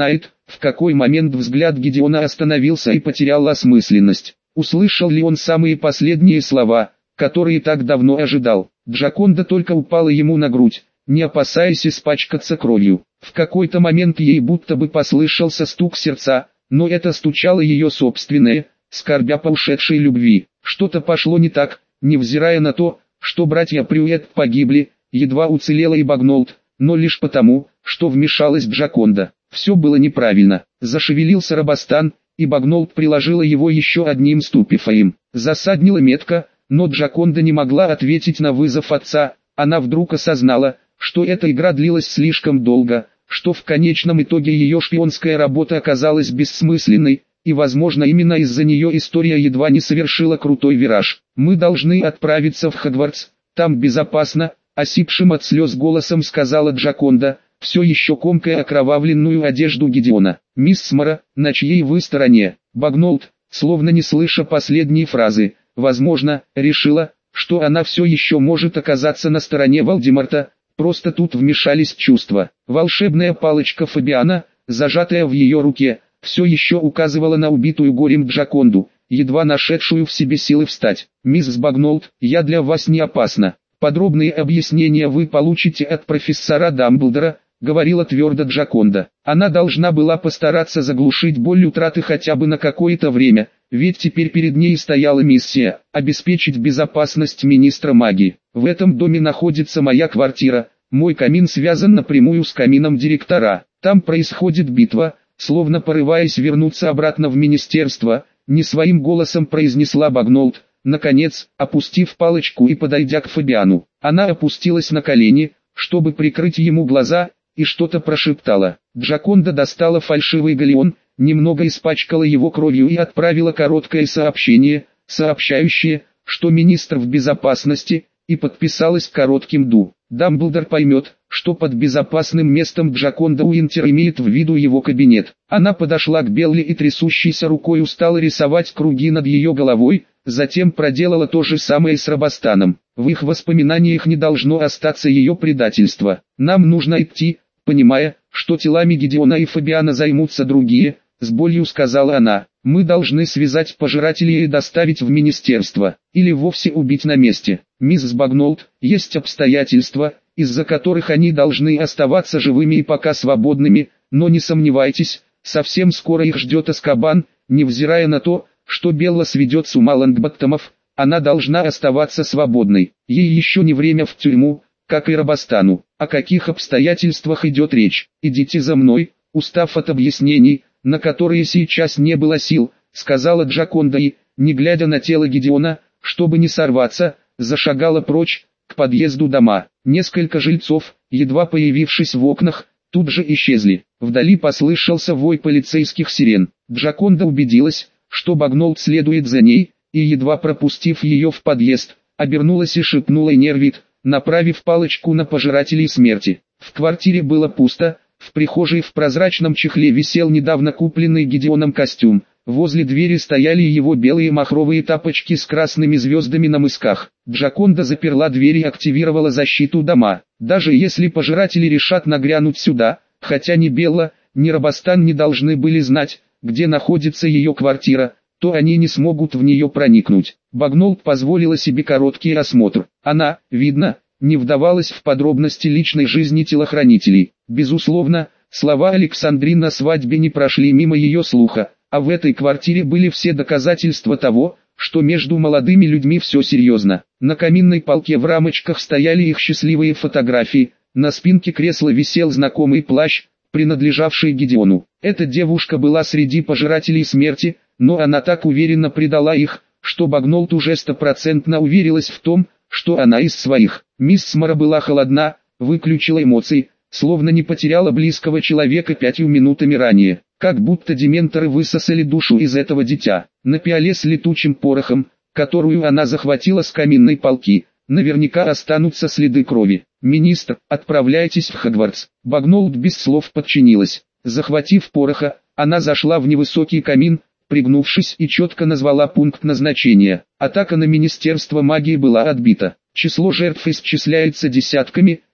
В какой момент взгляд Гидеона остановился и потерял осмысленность. Услышал ли он самые последние слова, которые так давно ожидал? Джаконда только упала ему на грудь, не опасаясь испачкаться кровью. В какой-то момент ей будто бы послышался стук сердца, но это стучало ее собственное, скорбя по ушедшей любви. Что-то пошло не так, невзирая на то, что братья Прюэт погибли, едва уцелела и Багнолд, но лишь потому, что вмешалась Джаконда. Все было неправильно. Зашевелился Робостан, и Багнолд приложила его еще одним ступифаем. Засаднила метко, но Джаконда не могла ответить на вызов отца. Она вдруг осознала, что эта игра длилась слишком долго, что в конечном итоге ее шпионская работа оказалась бессмысленной, и возможно именно из-за нее история едва не совершила крутой вираж. «Мы должны отправиться в Хогвартс, там безопасно», — осипшим от слез голосом сказала Джаконда, все еще комкая окровавленную одежду Гидеона. «Мисс Смара, на чьей вы стороне?» Багнолд, словно не слыша последней фразы, возможно, решила, что она все еще может оказаться на стороне Волдеморта, просто тут вмешались чувства. Волшебная палочка Фабиана, зажатая в ее руке, все еще указывала на убитую горем Джаконду, едва нашедшую в себе силы встать. «Мисс Багнолд, я для вас не опасна. Подробные объяснения вы получите от профессора Дамблдора», — говорила твердо Джаконда. Она должна была постараться заглушить боль утраты хотя бы на какое-то время, ведь теперь перед ней стояла миссия — обеспечить безопасность министра магии. «В этом доме находится моя квартира, мой камин связан напрямую с камином директора. Там происходит битва», словно порываясь вернуться обратно в министерство, не своим голосом произнесла Багнолд, наконец, опустив палочку и подойдя к Фабиану. Она опустилась на колени, чтобы прикрыть ему глаза, и что-то прошептала. Джаконда достала фальшивый галеон, немного испачкала его кровью и отправила короткое сообщение, сообщающее, что министр в безопасности, и подписалась коротким «ду». Дамблдор поймет, что под безопасным местом Джаконда Уинтер имеет в виду его кабинет. Она подошла к Белли и трясущейся рукой стала рисовать круги над ее головой, затем проделала то же самое с Робостаном. В их воспоминаниях не должно остаться ее предательство. «Нам нужно идти», понимая, что телами Гидеона и Фабиана займутся другие, с болью сказала она. «Мы должны связать пожирателей и доставить в министерство, или вовсе убить на месте. Мисс Багнолд, есть обстоятельства, из-за которых они должны оставаться живыми и пока свободными, но не сомневайтесь, совсем скоро их ждет Азкабан, невзирая на то, что Белла сведет с ума Лонгботтомов, она должна оставаться свободной. Ей еще не время в тюрьму, как и Робостану. О каких обстоятельствах идет речь? Идите за мной», устав от объяснений, на которые сейчас не было сил, сказала Джаконда и, не глядя на тело Гидеона, чтобы не сорваться, зашагала прочь, к подъезду дома. Несколько жильцов, едва появившись в окнах, тут же исчезли. Вдали послышался вой полицейских сирен. Джаконда убедилась, что Багнолд следует за ней, и едва пропустив ее в подъезд, обернулась и шепнула Нервит, направив палочку на пожирателей смерти. В квартире было пусто. В прихожей в прозрачном чехле висел недавно купленный Гидеоном костюм. Возле двери стояли его белые махровые тапочки с красными звездами на мысках. Джаконда заперла дверь и активировала защиту дома. Даже если пожиратели решат нагрянуть сюда, хотя ни Белла, ни Робостан не должны были знать, где находится ее квартира, то они не смогут в нее проникнуть. Багнолд позволила себе короткий осмотр. Она, видно, не вдавалась в подробности личной жизни телохранителей. Безусловно, слова Александрин на свадьбе не прошли мимо ее слуха, а в этой квартире были все доказательства того, что между молодыми людьми все серьезно. На каминной полке в рамочках стояли их счастливые фотографии, на спинке кресла висел знакомый плащ, принадлежавший Гидеону. Эта девушка была среди пожирателей смерти, но она так уверенно предала их, что Багнолд уже стопроцентно уверилась в том, что она из своих. Мисс Смара была холодна, выключила эмоции, словно не потеряла близкого человека пятью минутами ранее. Как будто дементоры высосали душу из этого дитя. На пиале с летучим порохом, которую она захватила с каминной полки, наверняка останутся следы крови. «Министр, отправляйтесь в Хогвартс». Багнолд без слов подчинилась. Захватив пороха, она зашла в невысокий камин, пригнувшись и четко назвала пункт назначения. Атака на Министерство магии была отбита. Число жертв исчисляется десятками,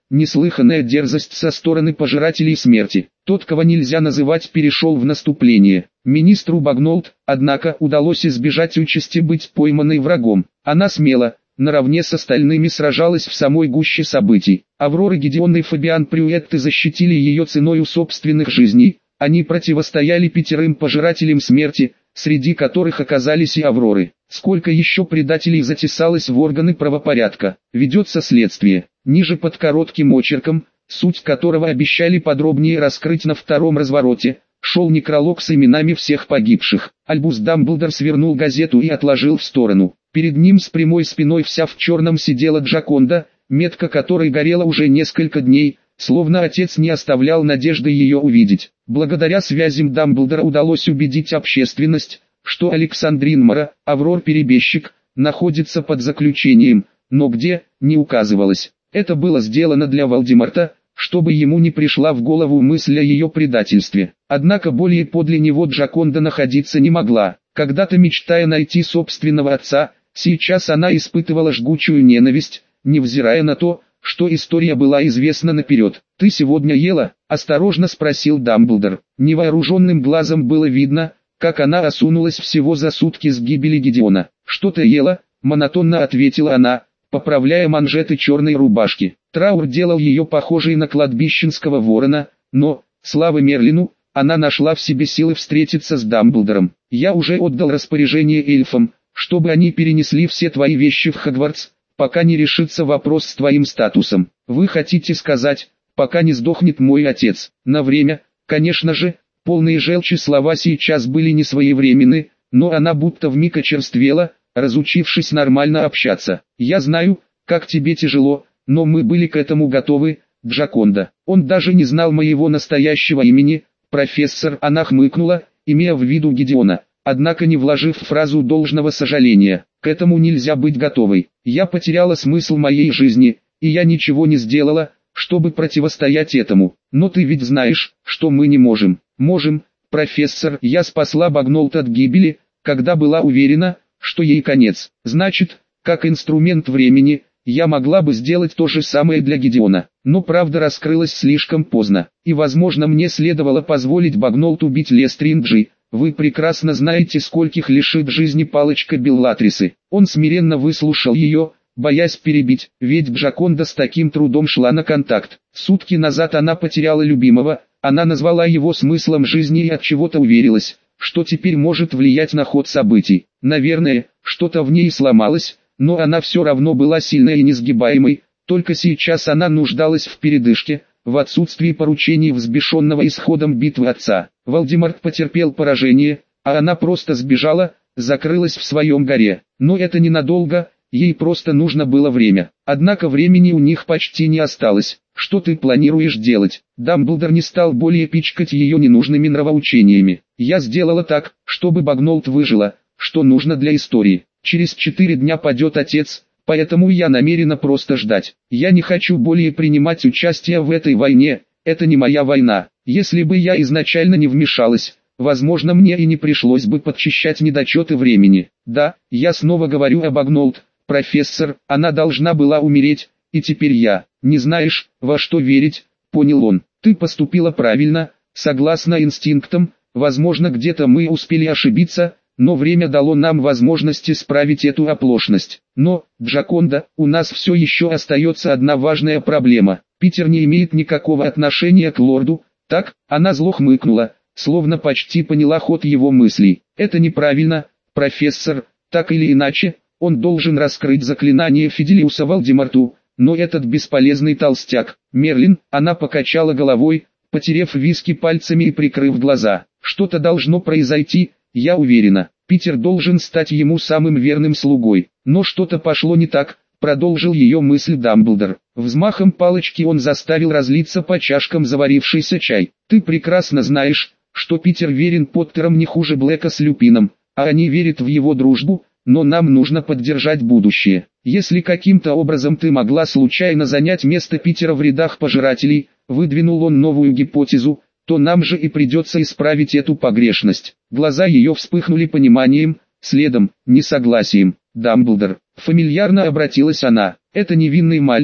неслыханная дерзость со стороны пожирателей смерти. Тот, кого нельзя называть, перешел в наступление. Министру Багнолт, однако, удалось избежать участи быть пойманной врагом. Она смело, наравне с остальными сражалась в самой гуще событий. Аврора Гедеон и Фабиан Прюэтты защитили ее ценою собственных жизней. Они противостояли пятерым пожирателям смерти, среди которых оказались и Авроры. Сколько еще предателей затесалось в органы правопорядка. Ведется следствие. Ниже под коротким очерком, суть которого обещали подробнее раскрыть на втором развороте, шел некролог с именами всех погибших. Альбус Дамблдор свернул газету и отложил в сторону. Перед ним с прямой спиной вся в черном сидела Джаконда, метка которой горела уже несколько дней, словно отец не оставлял надежды ее увидеть. Благодаря связям Дамблдора удалось убедить общественность, что Александрин Мора, Аврор-перебежчик, находится под заключением, но где, не указывалось. Это было сделано для Волдеморта, чтобы ему не пришла в голову мысль о ее предательстве. Однако более подле него Джаконда находиться не могла. Когда-то мечтая найти собственного отца, сейчас она испытывала жгучую ненависть, невзирая на то, что история была известна наперед. «Ты сегодня ела?» – осторожно спросил Дамблдор. Невооруженным глазом было видно, как она осунулась всего за сутки с гибели Гедеона. «Что-то ела?» – монотонно ответила она, поправляя манжеты черной рубашки. Траур делал ее похожей на кладбищенского ворона, но, слава Мерлину, она нашла в себе силы встретиться с Дамблдором. «Я уже отдал распоряжение эльфам, чтобы они перенесли все твои вещи в Хогвартс, пока не решится вопрос с твоим статусом. Вы хотите сказать, пока не сдохнет мой отец?» На время, конечно же, полные желчи слова сейчас были не своевременны, но она будто вмиг очерствела, разучившись нормально общаться. «Я знаю, как тебе тяжело, но мы были к этому готовы, Джаконда». Он даже не знал моего настоящего имени, профессор. Она хмыкнула, имея в виду Гедеона, однако не вложив в фразу должного сожаления. «К этому нельзя быть готовой. Я потеряла смысл моей жизни, и я ничего не сделала, чтобы противостоять этому. Но ты ведь знаешь, что мы не можем». «Можем, профессор. Я спасла Багнолт от гибели, когда была уверена, что ей конец. Значит, как инструмент времени, я могла бы сделать то же самое для Гедеона. Но правда раскрылась слишком поздно. И возможно мне следовало позволить Багнолт убить Лестринджи. Вы прекрасно знаете, скольких лишит жизни палочка Беллатрисы». Он смиренно выслушал ее, боясь перебить, ведь Джаконда с таким трудом шла на контакт. Сутки назад она потеряла любимого, она назвала его смыслом жизни и от чего-то уверилась, что теперь может влиять на ход событий. Наверное, что-то в ней сломалось, но она все равно была сильной и несгибаемой, только сейчас она нуждалась в передышке, в отсутствии поручений взбешенного исходом битвы отца. Волдеморт потерпел поражение, а она просто сбежала, закрылась в своем горе. Но это ненадолго, ей просто нужно было время. Однако времени у них почти не осталось. «Что ты планируешь делать?» Дамблдор не стал более пичкать ее ненужными нравоучениями. «Я сделала так, чтобы Багнолт выжила, что нужно для истории. Через четыре дня падет отец, поэтому я намерена просто ждать. Я не хочу более принимать участие в этой войне, это не моя война. Если бы я изначально не вмешалась, возможно мне и не пришлось бы подчищать недочеты времени. Да, я снова говорю о Багнолт, профессор, она должна была умереть, и теперь я, не знаешь, во что верить, понял он. Ты поступила правильно, согласно инстинктам, возможно где-то мы успели ошибиться, но время дало нам возможность исправить эту оплошность. Но, Джаконда, у нас все еще остается одна важная проблема. Питер не имеет никакого отношения к лорду, так?» Она зло хмыкнула, словно почти поняла ход его мыслей. «Это неправильно, профессор, так или иначе, он должен раскрыть заклинание Фиделиуса Волдеморту, но этот бесполезный толстяк, Мерлин», она покачала головой, потерев виски пальцами и прикрыв глаза. «Что-то должно произойти, я уверена. Питер должен стать ему самым верным слугой». «Но что-то пошло не так», продолжил ее мысль Дамблдор. Взмахом палочки он заставил разлиться по чашкам заварившийся чай. «Ты прекрасно знаешь, что Питер верен Поттерам не хуже Блэка с Люпином, а они верят в его дружбу, но нам нужно поддержать будущее. Если каким-то образом ты могла случайно занять место Питера в рядах пожирателей», выдвинул он новую гипотезу, «то нам же и придется исправить эту погрешность». Глаза ее вспыхнули пониманием, следом – несогласием. «Дамблдор», фамильярно обратилась она, — «это невинный мальчик,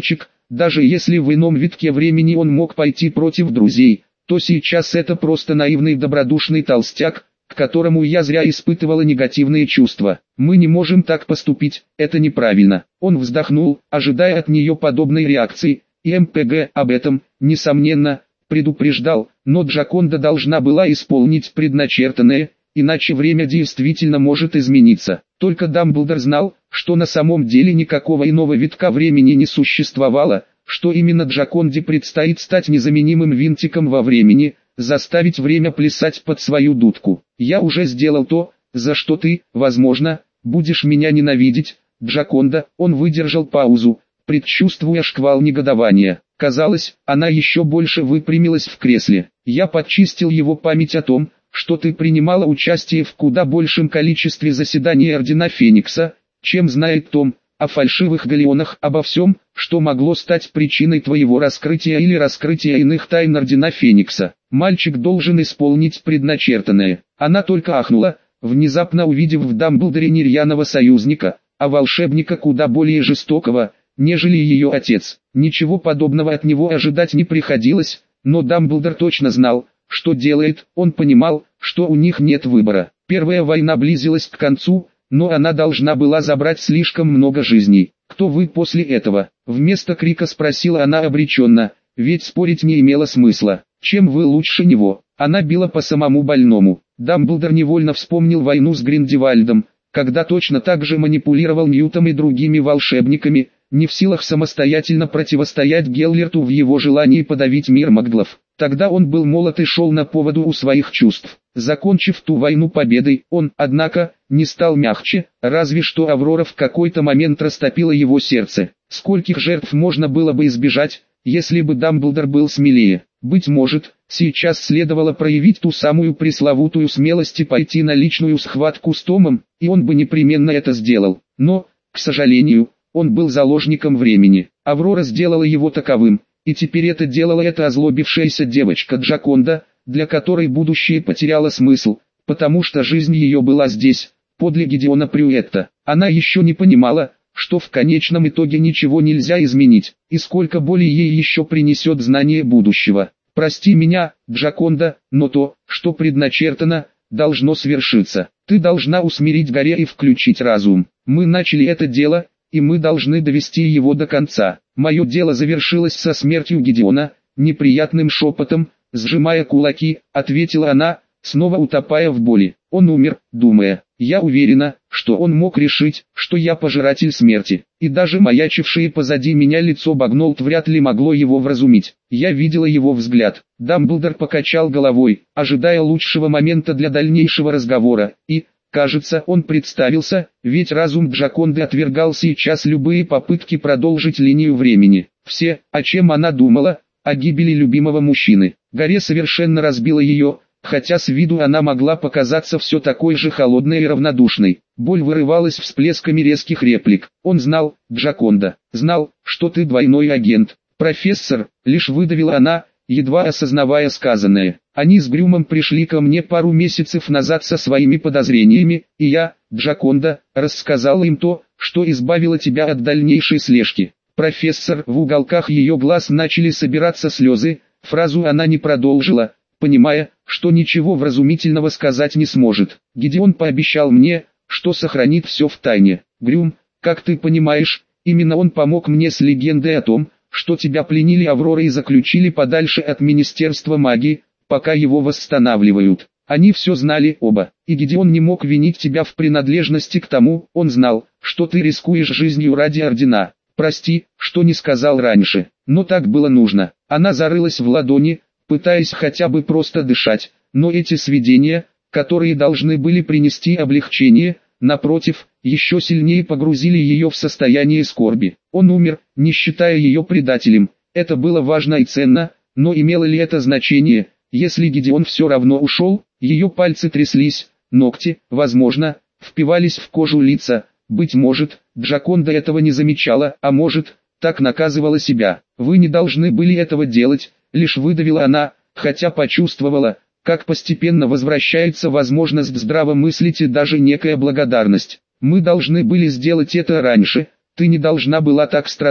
Даже если в ином витке времени он мог пойти против друзей, то сейчас это просто наивный добродушный толстяк, к которому я зря испытывала негативные чувства. Мы не можем так поступить, это неправильно. Он вздохнул, ожидая от нее подобной реакции, и эм пэ гэ об этом, несомненно, предупреждал, но Джаконда должна была исполнить предначертанное, иначе время действительно может измениться. Только Дамблдор знал, что на самом деле никакого иного витка времени не существовало, что именно Джаконде предстоит стать незаменимым винтиком во времени, заставить время плясать под свою дудку. Я уже сделал то, за что ты, возможно, будешь меня ненавидеть, Джаконда. Он выдержал паузу, предчувствуя шквал негодования. Казалось, она еще больше выпрямилась в кресле. Я подчистил его память о том, что ты принимала участие в куда большем количестве заседаний Ордена Феникса, чем знает Том, о фальшивых галеонах, обо всем, что могло стать причиной твоего раскрытия или раскрытия иных тайн Ордена Феникса. Мальчик должен исполнить предначертанное. Она только ахнула, внезапно увидев в Дамблдоре не рьяного союзника, а волшебника куда более жестокого, нежели ее отец. Ничего подобного от него ожидать не приходилось, но Дамблдор точно знал, что делает. Он понимал, что у них нет выбора. Первая война близилась к концу, но она должна была забрать слишком много жизней. «Кто вы после этого?» Вместо крика спросила она обреченно, ведь спорить не имело смысла. «Чем вы лучше него?» Она била по самому больному. Дамблдор невольно вспомнил войну с Гриндевальдом, когда точно так же манипулировал Ньютом и другими волшебниками, не в силах самостоятельно противостоять Геллерту в его желании подавить мир маглов. Тогда он был молод и шел на поводу у своих чувств. Закончив ту войну победой, он, однако, не стал мягче, разве что Аврора в какой-то момент растопила его сердце. Скольких жертв можно было бы избежать, если бы Дамблдор был смелее? Быть может, сейчас следовало проявить ту самую пресловутую смелость и пойти на личную схватку с Томом, и он бы непременно это сделал. Но, к сожалению, он был заложником времени. Аврора сделала его таковым, и теперь это делала эта озлобившаяся девочка Джаконда, для которой будущее потеряло смысл, потому что жизнь ее была здесь, подле Гидеона Прюетта. Она еще не понимала, что в конечном итоге ничего нельзя изменить, и сколько боли ей еще принесет знание будущего. «Прости меня, Джаконда, но то, что предначертано, должно свершиться. Ты должна усмирить горе и включить разум. Мы начали это дело, и мы должны довести его до конца. Мое дело завершилось со смертью Гидеона», неприятным шепотом, сжимая кулаки, ответила она, снова утопая в боли. «Он умер, думая. Я уверена, что он мог решить, что я пожиратель смерти, и даже маячившее позади меня лицо Багнолт вряд ли могло его вразумить. Я видела его взгляд». Дамблдор покачал головой, ожидая лучшего момента для дальнейшего разговора, и, кажется, он представился, ведь разум Джаконды отвергал сейчас любые попытки продолжить линию времени. Все, о чем она думала, о гибели любимого мужчины. Горе совершенно разбила ее, хотя с виду она могла показаться все такой же холодной и равнодушной. Боль вырывалась всплесками резких реплик. Он знал, Джаконда, знал, что ты двойной агент. «Профессор», лишь выдавила она, едва осознавая сказанное. «Они с Грюмом пришли ко мне пару месяцев назад со своими подозрениями, и я, Джаконда, рассказала им то, что избавило тебя от дальнейшей слежки». «Профессор», в уголках ее глаз начали собираться слезы, фразу она не продолжила, понимая, что ничего вразумительного сказать не сможет. «Гидеон пообещал мне, что сохранит все в тайне. Грюм, как ты понимаешь, именно он помог мне с легендой о том, что тебя пленили Аврора и заключили подальше от Министерства магии, пока его восстанавливают. Они все знали оба, и Гидеон не мог винить тебя в принадлежности к тому, он знал, что ты рискуешь жизнью ради Ордена. Прости, что не сказал раньше, но так было нужно». Она зарылась в ладони, пытаясь хотя бы просто дышать, но эти сведения, которые должны были принести облегчение, напротив, еще сильнее погрузили ее в состояние скорби. Он умер, не считая ее предателем. Это было важно и ценно, но имело ли это значение, если Гидеон все равно ушел? Ее пальцы тряслись, ногти, возможно, впивались в кожу лица. Быть может, Джаконда этого не замечала, а может, так наказывала себя. «Вы не должны были этого делать», лишь выдавила она, хотя почувствовала, как постепенно возвращается возможность здраво мыслить и даже некая благодарность. «Мы должны были сделать это раньше, ты не должна была так страдать».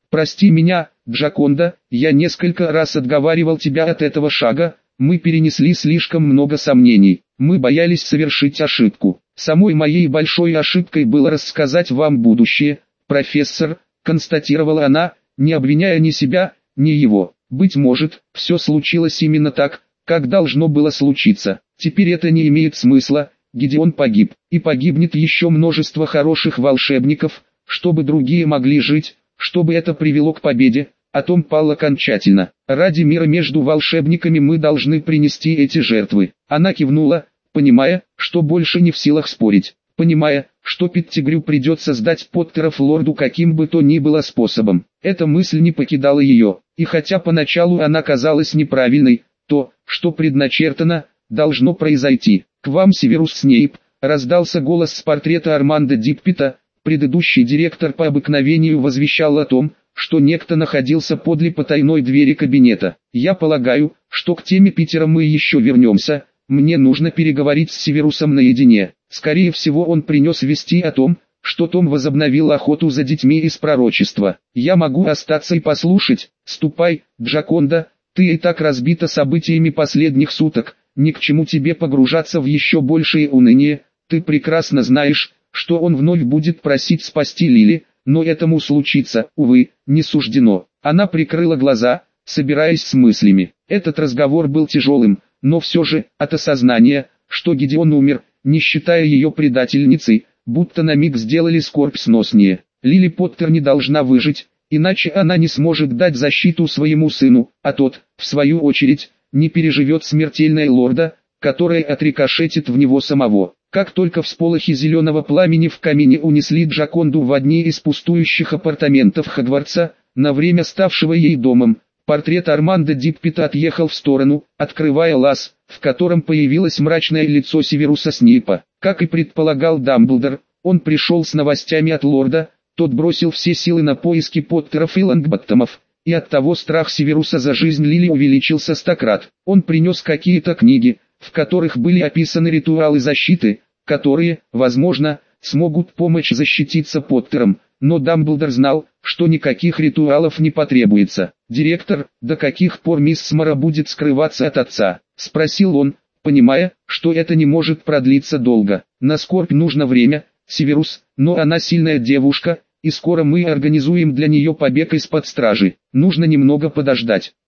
Прости меня, Джаконда, я несколько раз отговаривал тебя от этого шага, мы перенесли слишком много сомнений, мы боялись совершить ошибку. Самой моей большой ошибкой было рассказать вам будущее, профессор, констатировала она, не обвиняя ни себя, ни его. Быть может, все случилось именно так, как должно было случиться. Теперь это не имеет смысла, Гидеон погиб, и погибнет еще множество хороших волшебников, чтобы другие могли жить, чтобы это привело к победе, а Том пал окончательно. Ради мира между волшебниками мы должны принести эти жертвы. Она кивнула, понимая, что больше не в силах спорить, понимая, что Петтигрю придется сдать Поттеров лорду каким бы то ни было способом. Эта мысль не покидала ее, и хотя поначалу она казалась неправильной, то, что предначертано, должно произойти. «К вам, Северус Снейп», раздался голос с портрета Армандо Диппета. Предыдущий директор по обыкновению возвещал о том, что некто находился подле потайной двери кабинета. «Я полагаю, что к теме Питера мы еще вернемся. Мне нужно переговорить с Северусом наедине». Скорее всего, он принес вести о том, что Том возобновил охоту за детьми из пророчества. «Я могу остаться и послушать. Ступай, Джаконда, ты и так разбита событиями последних суток, ни к чему тебе погружаться в еще большее уныние. Ты прекрасно знаешь, что он вновь будет просить спасти Лили, но этому случиться, увы, не суждено». Она прикрыла глаза, собираясь с мыслями. Этот разговор был тяжелым, но все же, от осознания, что Гидеон умер, не считая ее предательницей, будто на миг сделали скорбь сноснее. Лили Поттер не должна выжить, иначе она не сможет дать защиту своему сыну, а тот, в свою очередь, не переживет смертельное лорда, которое отрикошетит в него самого. Как только всполохи зеленого пламени в камине унесли Джаконду в одни из пустующих апартаментов Хогвартса, на время ставшего ей домом, портрет Армандо Диппета отъехал в сторону, открывая лаз, в котором появилось мрачное лицо Северуса Снейпа. Как и предполагал Дамблдор, он пришел с новостями от лорда, тот бросил все силы на поиски Поттеров и Лонгботтомов, и оттого страх Северуса за жизнь Лили увеличился стократ. Он принес какие-то книги, в которых были описаны ритуалы защиты, которые, возможно, смогут помочь защититься Поттерам, но Дамблдор знал, что никаких ритуалов не потребуется. «Директор, до каких пор мисс Смара будет скрываться от отца?» – спросил он, понимая, что это не может продлиться долго. «На скорбь нужно время, Северус, но она сильная девушка, и скоро мы организуем для нее побег из-под стражи. Нужно немного подождать».